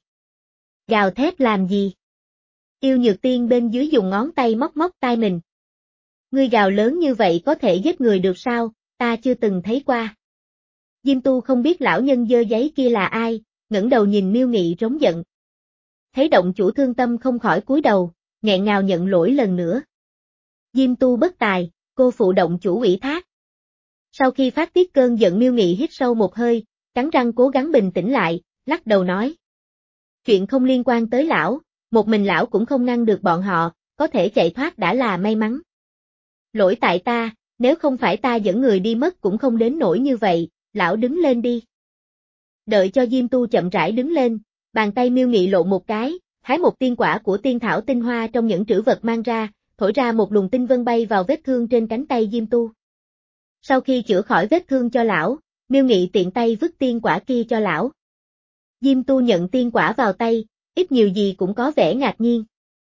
Gào thét làm gì? Yêu Nhược Tiên bên dưới dùng ngón tay móc móc tai mình. Ngươi gào lớn như vậy có thể giết người được sao, ta chưa từng thấy qua. Diêm Tu không biết lão nhân dơ giấy kia là ai, ngẩng đầu nhìn Miêu Nghị rống giận. Thấy động chủ thương tâm không khỏi cúi đầu, nghẹn ngào nhận lỗi lần nữa. Diêm Tu bất tài, cô phụ động chủ ủy thác. Sau khi phát tiết cơn giận Miêu Nghị hít sâu một hơi, cắn răng cố gắng bình tĩnh lại, lắc đầu nói. Chuyện không liên quan tới lão, một mình lão cũng không ngăn được bọn họ, có thể chạy thoát đã là may mắn. Lỗi tại ta, Nếu không phải ta dẫn người đi mất cũng không đến nỗi như vậy, lão đứng lên đi. Đợi cho Diêm Tu chậm rãi đứng lên, bàn tay Miêu Nghị lộ một cái, hái một tiên quả của tiên thảo tinh hoa trong những trữ vật mang ra, thổi ra một luồng tinh vân bay vào vết thương trên cánh tay Diêm Tu. Sau khi chữa khỏi vết thương cho lão, Miêu Nghị tiện tay vứt tiên quả kia cho lão. Diêm Tu nhận tiên quả vào tay, ít nhiều gì cũng có vẻ ngạc nhiên.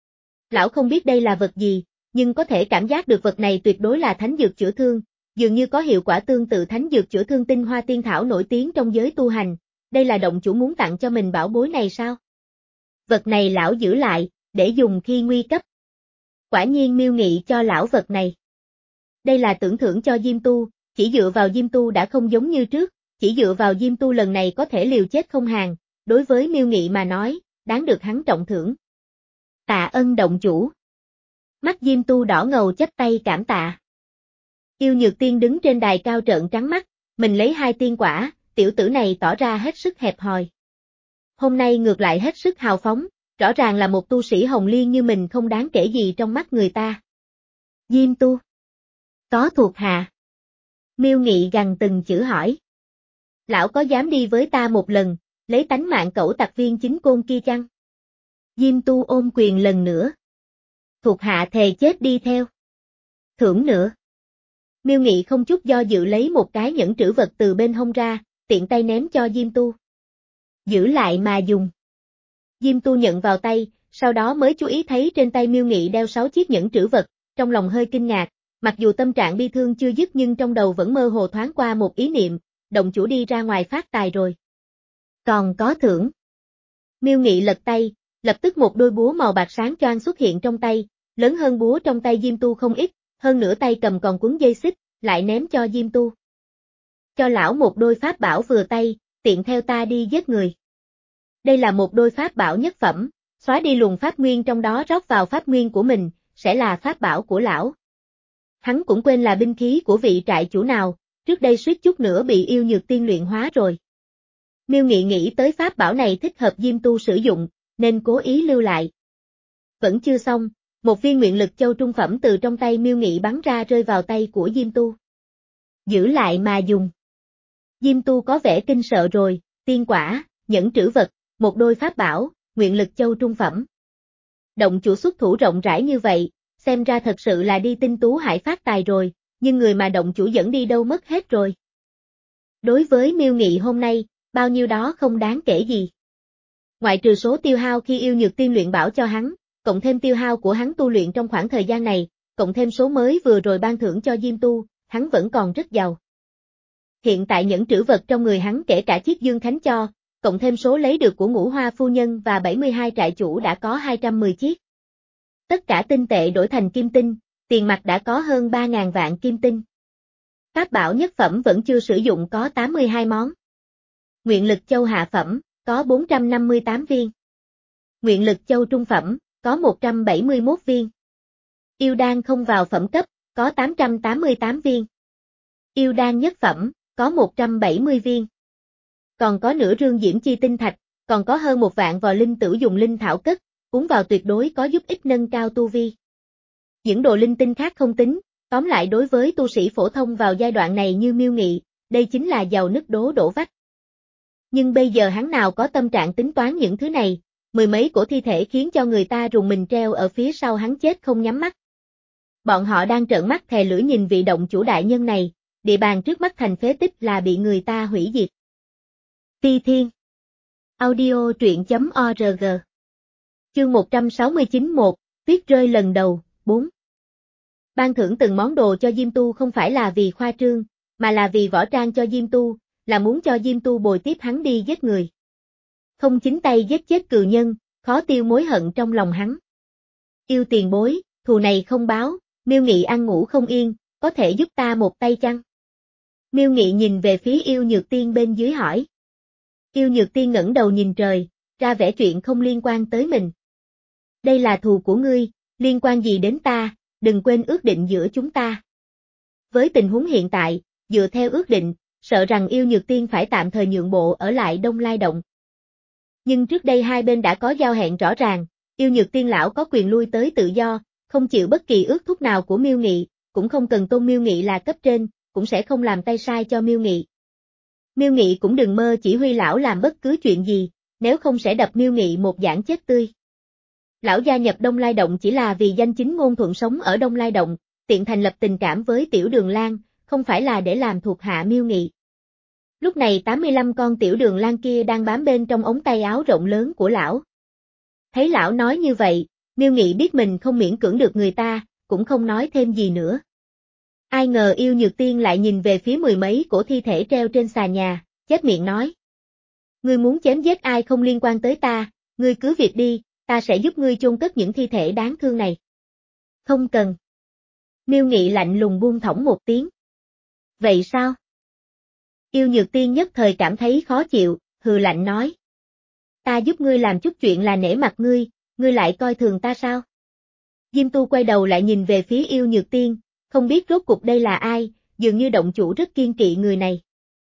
Lão không biết đây là vật gì, nhưng có thể cảm giác được vật này tuyệt đối là thánh dược chữa thương, dường như có hiệu quả tương tự thánh dược chữa thương tinh hoa tiên thảo nổi tiếng trong giới tu hành. Đây là động chủ muốn tặng cho mình bảo bối này sao? Vật này lão giữ lại, để dùng khi nguy cấp. Quả nhiên Miêu Nghị cho lão vật này. Đây là tưởng thưởng cho Diêm Tu, chỉ dựa vào Diêm Tu đã không giống như trước, chỉ dựa vào Diêm Tu lần này có thể liều chết không hàng, đối với Miêu Nghị mà nói, đáng được hắn trọng thưởng. Tạ ân động chủ. Mắt Diêm Tu đỏ ngầu chắp tay cảm tạ. Yêu Nhược Tiên đứng trên đài cao trợn trắng mắt, mình lấy hai tiên quả, tiểu tử này tỏ ra hết sức hẹp hòi. Hôm nay ngược lại hết sức hào phóng, rõ ràng là một tu sĩ hồng liên như mình không đáng kể gì trong mắt người ta. Diêm Tu. Có thuộc hạ. Miêu Nghị gằn từng chữ hỏi. Lão có dám đi với ta một lần, lấy tánh mạng cẩu tặc viên chính côn kia chăng? Diêm Tu ôm quyền lần nữa. Thuộc hạ thề chết đi theo. Thưởng nữa. Miêu Nghị không chút do dự lấy một cái nhẫn trữ vật từ bên hông ra, tiện tay ném cho Diêm Tu. Giữ lại mà dùng. Diêm Tu nhận vào tay, sau đó mới chú ý thấy trên tay Miêu Nghị đeo sáu chiếc nhẫn trữ vật, trong lòng hơi kinh ngạc, mặc dù tâm trạng bi thương chưa dứt nhưng trong đầu vẫn mơ hồ thoáng qua một ý niệm, động chủ đi ra ngoài phát tài rồi. Còn có thưởng. Miêu Nghị lật tay, lập tức một đôi búa màu bạc sáng choang xuất hiện trong tay, lớn hơn búa trong tay Diêm Tu không ít, hơn nữa tay cầm còn quấn dây xích, lại ném cho Diêm Tu. Cho lão một đôi pháp bảo vừa tay, tiện theo ta đi giết người. Đây là một đôi pháp bảo nhất phẩm, xóa đi luồng pháp nguyên trong đó rót vào pháp nguyên của mình, sẽ là pháp bảo của lão. Hắn cũng quên là binh khí của vị trại chủ nào, trước đây suýt chút nữa bị Yêu Nhược Tiên luyện hóa rồi. Miêu Nghị nghĩ tới pháp bảo này thích hợp Diêm Tu sử dụng, nên cố ý lưu lại. Vẫn chưa xong, một viên nguyện lực châu trung phẩm từ trong tay Miêu Nghị bắn ra rơi vào tay của Diêm Tu. Giữ lại mà dùng. Diêm Tu có vẻ kinh sợ rồi, tiên quả, nhẫn trữ vật, một đôi pháp bảo, nguyện lực châu trung phẩm. Động chủ xuất thủ rộng rãi như vậy, xem ra thật sự là đi tinh tú hải phát tài rồi, nhưng người mà động chủ dẫn đi đâu mất hết rồi. Đối với Miêu Nghị hôm nay, bao nhiêu đó không đáng kể gì. Ngoại trừ số tiêu hao khi Yêu Nhược Tiên luyện bảo cho hắn, cộng thêm tiêu hao của hắn tu luyện trong khoảng thời gian này, cộng thêm số mới vừa rồi ban thưởng cho Diêm Tu, hắn vẫn còn rất giàu. Hiện tại những trữ vật trong người hắn kể cả chiếc Dương Khánh cho, cộng thêm số lấy được của Ngũ Hoa phu nhân và bảy mươi hai trại chủ đã có hai trăm mười chiếc. Tất cả tinh tệ đổi thành kim tinh, tiền mặt đã có hơn ba ngàn vạn kim tinh. Pháp bảo nhất phẩm vẫn chưa sử dụng có tám mươi hai món. Nguyện lực châu hạ phẩm, có bốn trăm năm mươi tám viên. Nguyện lực châu trung phẩm, có một trăm bảy mươi mốt viên. Yêu đan không vào phẩm cấp, có tám trăm tám mươi tám viên. Yêu đan nhất phẩm, có một trăm bảy mươi viên. Còn có nửa rương diễm chi tinh thạch, còn có hơn một vạn vò linh tử dùng linh thảo cất, uống vào tuyệt đối có giúp ích nâng cao tu vi. Những đồ linh tinh khác không tính, tóm lại đối với tu sĩ phổ thông vào giai đoạn này như Miêu Nghị, đây chính là giàu nứt đố đổ vách. Nhưng bây giờ hắn nào có tâm trạng tính toán những thứ này, mười mấy cổ thi thể khiến cho người ta rùng mình treo ở phía sau hắn chết không nhắm mắt. Bọn họ đang trợn mắt thè lưỡi nhìn vị động chủ đại nhân này, địa bàn trước mắt thành phế tích là bị người ta hủy diệt. Ti Thiên. Audio truyện chấm org. Chương một trăm sáu mươi chín một, tuyết rơi lần đầu, bốn. Ban thưởng từng món đồ cho Diêm Tu không phải là vì khoa trương, mà là vì võ trang cho Diêm Tu, là muốn cho Diêm Tu bồi tiếp hắn đi giết người. Không chính tay giết chết cừu nhân, khó tiêu mối hận trong lòng hắn. Yêu tiền bối, thù này không báo, Miêu Nghị ăn ngủ không yên, có thể giúp ta một tay chăng? Miêu Nghị nhìn về phía Yêu Nhược Tiên bên dưới hỏi. Yêu Nhược Tiên ngẩng đầu nhìn trời, ra vẻ chuyện không liên quan tới mình. Đây là thù của ngươi, liên quan gì đến ta, đừng quên ước định giữa chúng ta. Với tình huống hiện tại, dựa theo ước định, sợ rằng Yêu Nhược Tiên phải tạm thời nhượng bộ ở lại Đông Lai Động. Nhưng trước đây hai bên đã có giao hẹn rõ ràng, Yêu Nhược Tiên lão có quyền lui tới tự do, không chịu bất kỳ ước thúc nào của Miêu Nghị, cũng không cần tôn Miêu Nghị là cấp trên, cũng sẽ không làm tay sai cho Miêu Nghị. Miêu Nghị cũng đừng mơ chỉ huy lão làm bất cứ chuyện gì, nếu không sẽ đập Miêu Nghị một giảng chết tươi. Lão gia nhập Đông Lai Động chỉ là vì danh chính ngôn thuận sống ở Đông Lai Động, tiện thành lập tình cảm với Tiểu Đường Lan, không phải là để làm thuộc hạ Miêu Nghị. Lúc này tám mươi lăm con Tiểu Đường Lan kia đang bám bên trong ống tay áo rộng lớn của lão. Thấy lão nói như vậy, Miêu Nghị biết mình không miễn cưỡng được người ta, cũng không nói thêm gì nữa. Ai ngờ Yêu Nhược Tiên lại nhìn về phía mười mấy cổ thi thể treo trên xà nhà, chép miệng nói. Ngươi muốn chém giết ai không liên quan tới ta, ngươi cứ việc đi, ta sẽ giúp ngươi chôn cất những thi thể đáng thương này. Không cần. Miêu Nghị lạnh lùng buông thõng một tiếng. Vậy sao? Yêu Nhược Tiên nhất thời cảm thấy khó chịu, hừ lạnh nói. Ta giúp ngươi làm chút chuyện là nể mặt ngươi, ngươi lại coi thường ta sao? Diêm Tu quay đầu lại nhìn về phía Yêu Nhược Tiên, không biết rốt cuộc đây là ai, dường như động chủ rất kiên kỵ người này.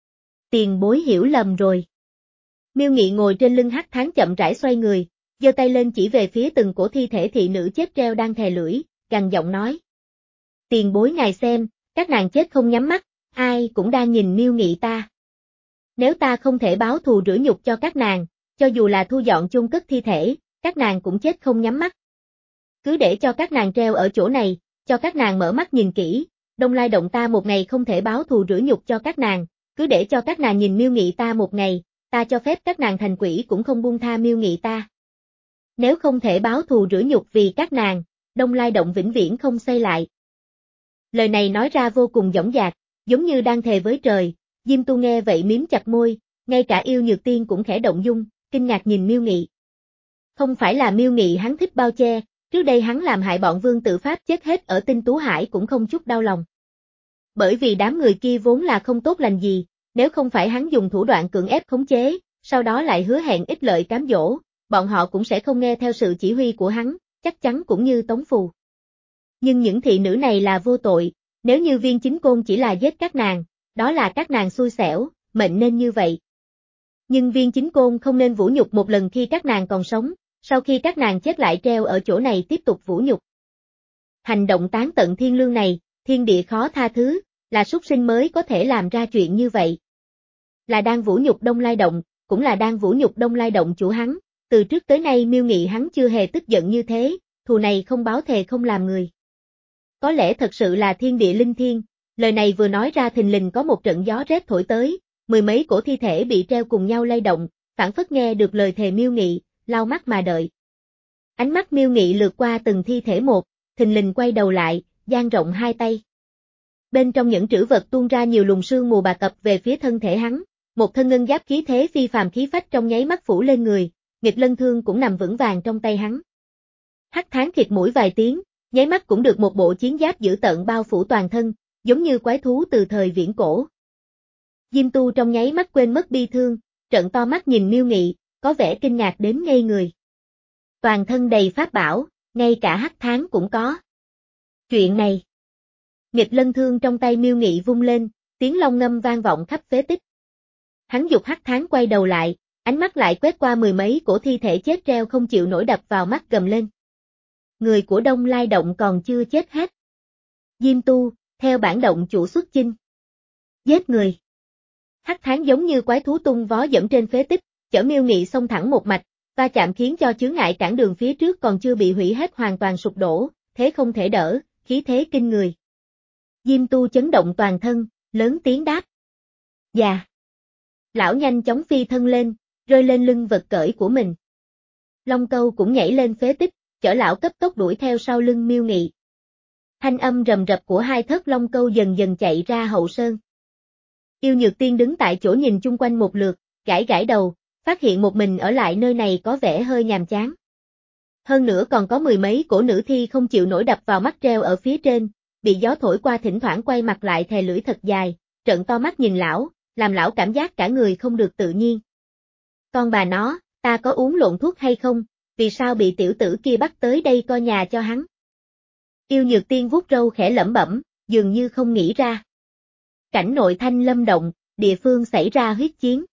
Tiền bối hiểu lầm rồi. Miêu Nghị ngồi trên lưng hắc tháng chậm rãi xoay người, giơ tay lên chỉ về phía từng cổ thi thể thị nữ chết treo đang thè lưỡi, gằn giọng nói. Tiền bối ngài xem, các nàng chết không nhắm mắt, ai cũng đang nhìn Miêu Nghị ta. Nếu ta không thể báo thù rửa nhục cho các nàng, cho dù là thu dọn chôn cất thi thể, các nàng cũng chết không nhắm mắt. Cứ để cho các nàng treo ở chỗ này, cho các nàng mở mắt nhìn kỹ, Đông Lai Động ta một ngày không thể báo thù rửa nhục cho các nàng, cứ để cho các nàng nhìn Miêu Nghị ta một ngày, ta cho phép các nàng thành quỷ cũng không buông tha Miêu Nghị ta. Nếu không thể báo thù rửa nhục vì các nàng, Đông Lai Động vĩnh viễn không xây lại. Lời này nói ra vô cùng dõng dạc, giống như đang thề với trời. Diêm Tu nghe vậy miếm chặt môi, ngay cả Yêu Nhược Tiên cũng khẽ động dung, kinh ngạc nhìn Miêu Nghị. Không phải là Miêu Nghị hắn thích bao che, trước đây hắn làm hại bọn Vương Tự Pháp chết hết ở Tinh Tú Hải cũng không chút đau lòng. Bởi vì đám người kia vốn là không tốt lành gì, nếu không phải hắn dùng thủ đoạn cưỡng ép khống chế, sau đó lại hứa hẹn ích lợi cám dỗ, bọn họ cũng sẽ không nghe theo sự chỉ huy của hắn, chắc chắn cũng như Tống Phù. Nhưng những thị nữ này là vô tội, nếu như Viên Chính Côn chỉ là giết các nàng, đó là các nàng xui xẻo, mệnh nên như vậy. Nhưng Viên Chính Côn không nên vũ nhục một lần khi các nàng còn sống, sau khi các nàng chết lại treo ở chỗ này tiếp tục vũ nhục. Hành động tán tận thiên lương này, thiên địa khó tha thứ, là súc sinh mới có thể làm ra chuyện như vậy. Là đang vũ nhục Đông Lai Động, cũng là đang vũ nhục Đông Lai Động chủ hắn, từ trước tới nay Miêu Nghị hắn chưa hề tức giận như thế, thù này không báo thề không làm người. Có lẽ thật sự là thiên địa linh thiêng, lời này vừa nói ra thình lình có một trận gió rét thổi tới, mười mấy cổ thi thể bị treo cùng nhau lay động, phảng phất nghe được lời thề Miêu Nghị, lau mắt mà đợi. Ánh mắt Miêu Nghị lướt qua từng thi thể một, thình lình quay đầu lại, dang rộng hai tay. Bên trong những trữ vật tuôn ra nhiều luồng sương mù bạc ập về phía thân thể hắn, một thân ngân giáp khí thế phi phàm khí phách trong nháy mắt phủ lên người, nghịch lân thương cũng nằm vững vàng trong tay hắn. Hắc Tháng khịt mũi vài tiếng, nháy mắt cũng được một bộ chiến giáp dữ tợn bao phủ toàn thân, giống như quái thú từ thời viễn cổ. Diêm Tu trong nháy mắt quên mất bi thương, trợn to mắt nhìn Miêu Nghị, có vẻ kinh ngạc đến ngây người. Toàn thân đầy pháp bảo, ngay cả Hắc Tháng cũng có. Chuyện này. Nghịch lân thương trong tay Miêu Nghị vung lên, tiếng long ngâm vang vọng khắp phế tích. Hắn giục Hắc Tháng quay đầu lại, ánh mắt lại quét qua mười mấy cổ thi thể chết treo không chịu nổi đập vào mắt gầm lên. Người của Đông Lai Động còn chưa chết hết. Diêm Tu, theo bản động chủ xuất chinh. Giết người. Hắc Tháng giống như quái thú tung vó dẫm trên phế tích, chở Miêu Nghị xông thẳng một mạch, va chạm khiến cho chướng ngại cản đường phía trước còn chưa bị hủy hết hoàn toàn sụp đổ, thế không thể đỡ, khí thế kinh người. Diêm Tu chấn động toàn thân, lớn tiếng đáp. Dạ. Lão nhanh chóng phi thân lên, rơi lên lưng vật cởi của mình. Long Câu cũng nhảy lên phế tích, chở lão cấp tốc đuổi theo sau lưng Miêu Nghị. Thanh âm rầm rập của hai thớt Long Câu dần dần chạy ra hậu sơn. Yêu Nhược Tiên đứng tại chỗ nhìn chung quanh một lượt, gãi gãi đầu, phát hiện một mình ở lại nơi này có vẻ hơi nhàm chán. Hơn nữa còn có mười mấy cổ nữ thi không chịu nổi đập vào mắt treo ở phía trên, bị gió thổi qua thỉnh thoảng quay mặt lại thè lưỡi thật dài, trợn to mắt nhìn lão, làm lão cảm giác cả người không được tự nhiên. Con bà nó, ta có uống lộn thuốc hay không, vì sao bị tiểu tử kia bắt tới đây coi nhà cho hắn? Yêu Nhược Tiên vuốt râu khẽ lẩm bẩm, dường như không nghĩ ra. Cảnh nội Thanh Lâm Động, địa phương xảy ra huyết chiến.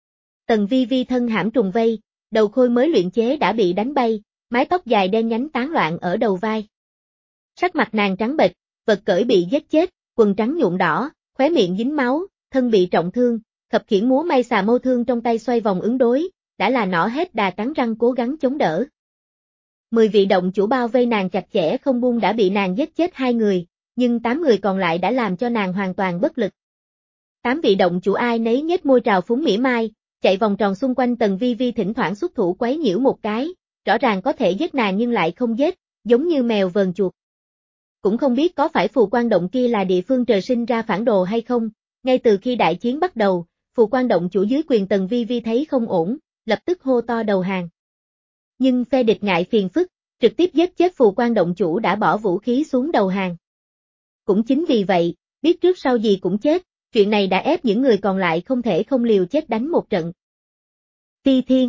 Tần Vi Vi thân hãm trùng vây, đầu khôi mới luyện chế đã bị đánh bay, mái tóc dài đen nhánh tán loạn ở đầu vai. Sắc mặt nàng trắng bệch, vật cởi bị giết chết, quần trắng nhuộm đỏ, khóe miệng dính máu, thân bị trọng thương, khập khiễng múa may xà mâu thương trong tay xoay vòng ứng đối, đã là nỏ hết đà cắn răng cố gắng chống đỡ. Mười vị động chủ bao vây nàng chặt chẽ không buông đã bị nàng giết chết hai người, nhưng tám người còn lại đã làm cho nàng hoàn toàn bất lực. Tám vị động chủ ai nấy nhếch môi trào phúng mỉa mai, chạy vòng tròn xung quanh Tần Vi Vi thỉnh thoảng xuất thủ quấy nhiễu một cái, rõ ràng có thể giết nàng nhưng lại không giết, giống như mèo vờn chuột. Cũng không biết có phải Phù Quan Động kia là địa phương trời sinh ra phản đồ hay không, ngay từ khi đại chiến bắt đầu, Phù Quan Động chủ dưới quyền Tần Vi Vi thấy không ổn, lập tức hô to đầu hàng. Nhưng phe địch ngại phiền phức, trực tiếp giết chết Phù Quan Động chủ đã bỏ vũ khí xuống đầu hàng. Cũng chính vì vậy, biết trước sau gì cũng chết, chuyện này đã ép những người còn lại không thể không liều chết đánh một trận. Ti Thiên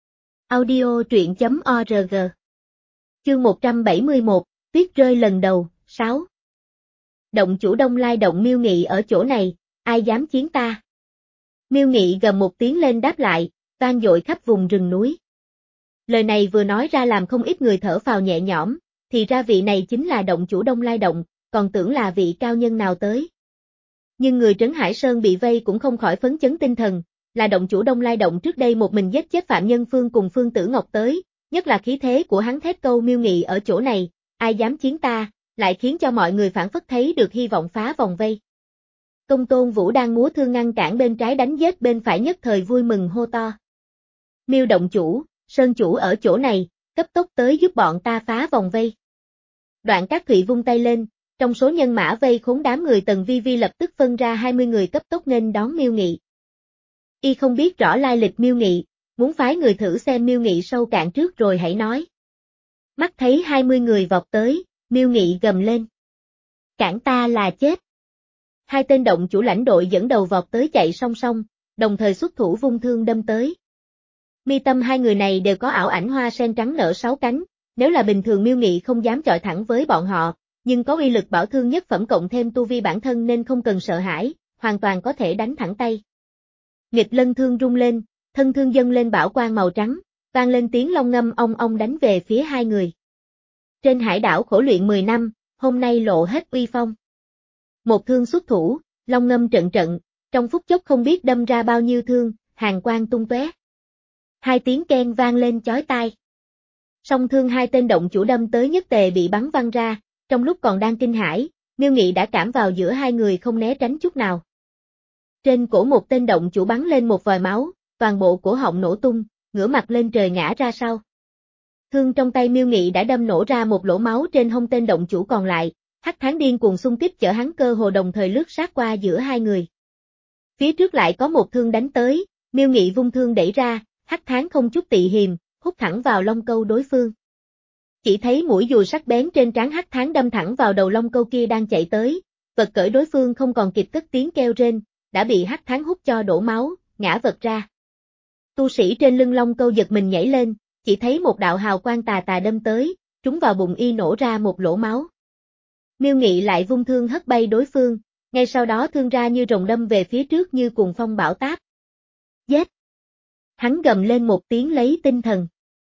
Audio truyện chấm org Chương một trăm bảy mươi mốt, Tuyết rơi lần đầu, sáu Động chủ Đông Lai động Miêu Nghị ở chỗ này, ai dám chiến ta? Miêu Nghị gầm một tiếng lên đáp lại, vang dội khắp vùng rừng núi. Lời này vừa nói ra làm không ít người thở phào nhẹ nhõm, thì ra vị này chính là động chủ Đông Lai động, còn tưởng là vị cao nhân nào tới. Nhưng người Trấn Hải Sơn bị vây cũng không khỏi phấn chấn tinh thần, là động chủ Đông Lai động trước đây một mình giết chết Phạm Nhân Phương cùng Phương Tử Ngọc tới, nhất là khí thế của hắn thét câu Miêu Nghị ở chỗ này, ai dám chiến ta, lại khiến cho mọi người phản phất thấy được hy vọng phá vòng vây. Công Tôn Vũ đang múa thương ngăn cản bên trái đánh giết bên phải nhất thời vui mừng hô to. Miêu động chủ, Sơn chủ ở chỗ này, cấp tốc tới giúp bọn ta phá vòng vây. Đoạn Cát Thụy vung tay lên, trong số nhân mã vây khốn đám người Tần Vi Vi lập tức phân ra hai mươi người cấp tốc nên đón Miêu Nghị. Y không biết rõ lai lịch Miêu Nghị, muốn phái người thử xem Miêu Nghị sâu cạn trước rồi hãy nói. Mắt thấy hai mươi người vọt tới, Miêu Nghị gầm lên. Cản ta là chết. Hai tên động chủ lãnh đội dẫn đầu vọt tới chạy song song, đồng thời xuất thủ vung thương đâm tới. Mi tâm hai người này đều có ảo ảnh hoa sen trắng nở sáu cánh, nếu là bình thường Miêu Nghị không dám chọi thẳng với bọn họ, nhưng có uy lực bảo thương nhất phẩm cộng thêm tu vi bản thân nên không cần sợ hãi, hoàn toàn có thể đánh thẳng tay. Nghịch lân thương rung lên, thân thương dâng lên bảo quang màu trắng, vang lên tiếng long ngâm ong ong đánh về phía hai người. Trên hải đảo khổ luyện mười năm, hôm nay lộ hết uy phong. Một thương xuất thủ, long ngâm trận trận, trong phút chốc không biết đâm ra bao nhiêu thương, hàn quang tung tóe. Hai tiếng keng vang lên chói tai. Song thương hai tên động chủ đâm tới nhất tề bị bắn văng ra, trong lúc còn đang kinh hãi, Miêu Nghị đã cảm vào giữa hai người không né tránh chút nào. Trên cổ một tên động chủ bắn lên một vòi máu, toàn bộ cổ họng nổ tung, ngửa mặt lên trời ngã ra sau. Thương trong tay Miêu Nghị đã đâm nổ ra một lỗ máu trên hông tên động chủ còn lại, hắc tháng điên cuồng xung kích chở hắn cơ hồ đồng thời lướt sát qua giữa hai người. Phía trước lại có một thương đánh tới, Miêu Nghị vung thương đẩy ra, hắc tháng không chút tị hiềm, hút thẳng vào long câu đối phương. Chỉ thấy mũi dùi sắc bén trên trán hắc tháng đâm thẳng vào đầu long câu kia đang chạy tới, vật cởi đối phương không còn kịp cất tiếng kêu rên, đã bị hắc tháng hút cho đổ máu, ngã vật ra. Tu sĩ trên lưng long câu giật mình nhảy lên, chỉ thấy một đạo hào quang tà tà đâm tới, trúng vào bụng y nổ ra một lỗ máu. Miêu Nghị lại vung thương hất bay đối phương, ngay sau đó thương ra như rồng đâm về phía trước như cuồng phong bão táp. Giết! Hắn gầm lên một tiếng lấy tinh thần.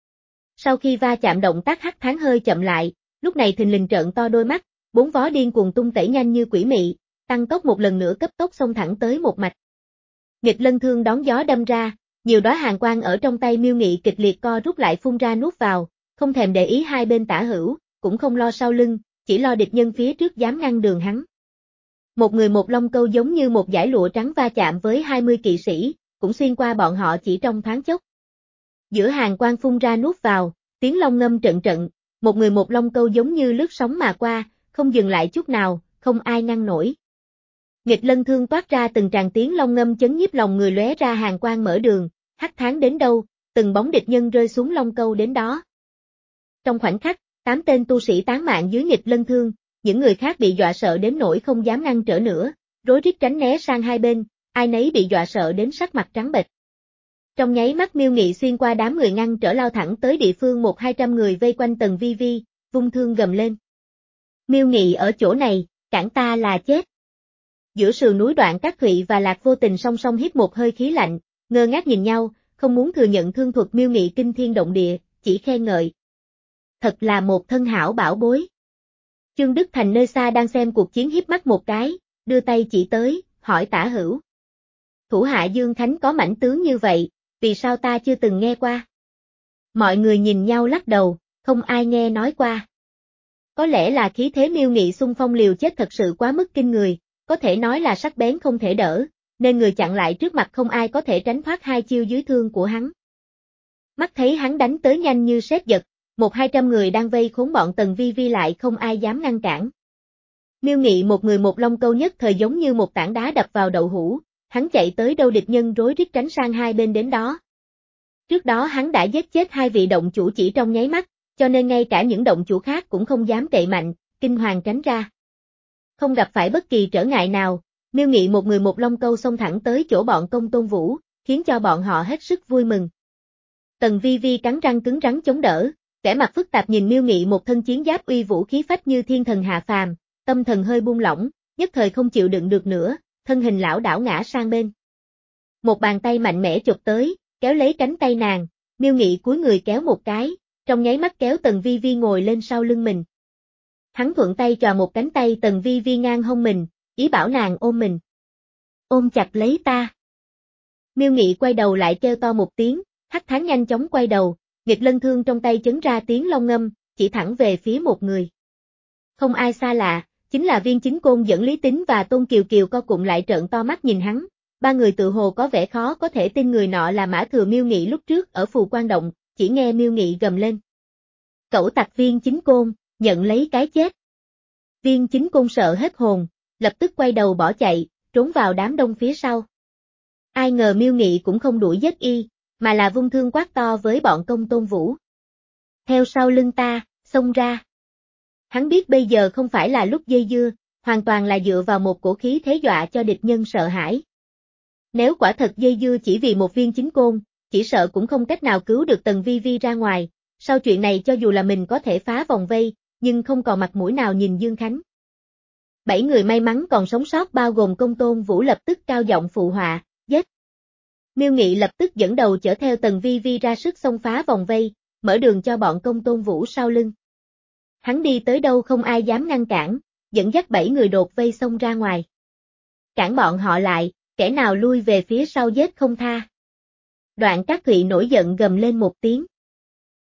Sau khi va chạm động tác hắc tháng hơi chậm lại, lúc này thình lình trợn to đôi mắt, bốn vó điên cuồng tung tẩy nhanh như quỷ mị, tăng tốc một lần nữa cấp tốc xông thẳng tới một mạch. Nghịch lân thương đón gió đâm ra, nhiều đóa hàn quang ở trong tay Miêu Nghị kịch liệt co rút lại phun ra nuốt vào, không thèm để ý hai bên tả hữu, cũng không lo sau lưng, chỉ lo địch nhân phía trước dám ngăn đường hắn. Một người một long câu giống như một dải lụa trắng va chạm với hai mươi kỵ sĩ, cũng xuyên qua bọn họ chỉ trong thoáng chốc. Giữa hàn quang phun ra nuốt vào, tiếng long ngâm trận trận, một người một long câu giống như lướt sóng mà qua, không dừng lại chút nào, không ai ngăn nổi. Nghịch lân thương toát ra từng tràng tiếng long ngâm chấn nhiếp lòng người lóe ra hàn quang mở đường, hắc tháng đến đâu, từng bóng địch nhân rơi xuống long câu đến đó. Trong khoảnh khắc, tám tên tu sĩ tán mạng dưới nghịch lân thương, những người khác bị dọa sợ đến nỗi không dám ngăn trở nữa, rối rít tránh né sang hai bên, ai nấy bị dọa sợ đến sắc mặt trắng bệch. Trong nháy mắt Miêu Nghị xuyên qua đám người ngăn trở lao thẳng tới địa phương một hai trăm người vây quanh Tần Vi Vi, vung thương gầm lên. Miêu Nghị ở chỗ này, cản ta là chết. Giữa sườn núi Đoạn Cát Thụy và Lạc Vô Tình song song hít một hơi khí lạnh, ngơ ngác nhìn nhau, không muốn thừa nhận thương thuật Miêu Nghị kinh thiên động địa, chỉ khen ngợi. Thật là một thân hảo bảo bối. Chương Đức Thành nơi xa đang xem cuộc chiến híp mắt một cái, đưa tay chỉ tới, hỏi Tả Hữu. Thủ hạ Dương Khánh có mãnh tướng như vậy, vì sao ta chưa từng nghe qua? Mọi người nhìn nhau lắc đầu, không ai nghe nói qua. Có lẽ là khí thế Miêu Nghị xung phong liều chết thật sự quá mức kinh người, có thể nói là sắc bén không thể đỡ, nên người chặn lại trước mặt không ai có thể tránh thoát hai chiêu dưới thương của hắn. Mắt thấy hắn đánh tới nhanh như sét giật, một hai trăm người đang vây khốn bọn Tần Vi Vi lại không ai dám ngăn cản. Miêu Nghị một người một long câu nhất thời giống như một tảng đá đập vào đậu hũ, hắn chạy tới đâu địch nhân rối rít tránh sang hai bên đến đó. Trước đó hắn đã giết chết hai vị động chủ chỉ trong nháy mắt, cho nên ngay cả những động chủ khác cũng không dám cậy mạnh, kinh hoàng tránh ra. Không gặp phải bất kỳ trở ngại nào, Miêu Nghị một người một long câu xông thẳng tới chỗ bọn Công Tôn Vũ, khiến cho bọn họ hết sức vui mừng. Tần Vi Vi cắn răng cứng rắn chống đỡ, vẻ mặt phức tạp nhìn Miêu Nghị một thân chiến giáp uy vũ khí phách như thiên thần hạ phàm, tâm thần hơi buông lỏng, nhất thời không chịu đựng được nữa, thân hình lảo đảo ngã sang bên. Một bàn tay mạnh mẽ chụp tới, kéo lấy cánh tay nàng, Miêu Nghị cúi người kéo một cái, trong nháy mắt kéo Tần Vi Vi ngồi lên sau lưng mình. Hắn thuận tay chòa một cánh tay Tần Vi Vi ngang hông mình, ý bảo nàng ôm mình. Ôm chặt lấy ta. Miêu Nghị quay đầu lại kêu to một tiếng, Hắc Thán nhanh chóng quay đầu, nghịch lân thương trong tay chấn ra tiếng long ngâm, chỉ thẳng về phía một người. Không ai xa lạ, chính là Viên Chính Côn dẫn Lý Tính và Tôn Kiều Kiều co cụm lại trợn to mắt nhìn hắn. Ba người tự hồ có vẻ khó có thể tin người nọ là Mã Thừa Miêu Nghị lúc trước ở Phù Quan Động, chỉ nghe Miêu Nghị gầm lên. Cẩu tặc Viên Chính Côn, nhận lấy cái chết. Viên Chính Côn sợ hết hồn, lập tức quay đầu bỏ chạy, trốn vào đám đông phía sau. Ai ngờ Miêu Nghị cũng không đuổi giết y, mà là vung thương quát to với bọn Công Tôn Vũ. Theo sau lưng ta, xông ra. Hắn biết bây giờ không phải là lúc dây dưa, hoàn toàn là dựa vào một cổ khí thế dọa cho địch nhân sợ hãi. Nếu quả thật dây dưa chỉ vì một viên chính côn, chỉ sợ cũng không cách nào cứu được Tần Vi Vi ra ngoài, sau chuyện này cho dù là mình có thể phá vòng vây, nhưng không còn mặt mũi nào nhìn Dương Khánh. Bảy người may mắn còn sống sót bao gồm Công Tôn Vũ lập tức cao giọng phụ họa, giết. Miêu Nghị lập tức dẫn đầu chở theo Tần Vi Vi ra sức xông phá vòng vây, mở đường cho bọn Công Tôn Vũ sau lưng. Hắn đi tới đâu không ai dám ngăn cản, dẫn dắt bảy người đột vây xông ra ngoài. Cản bọn họ lại, kẻ nào lui về phía sau giết không tha. Đoạn Cát Thụy nổi giận gầm lên một tiếng.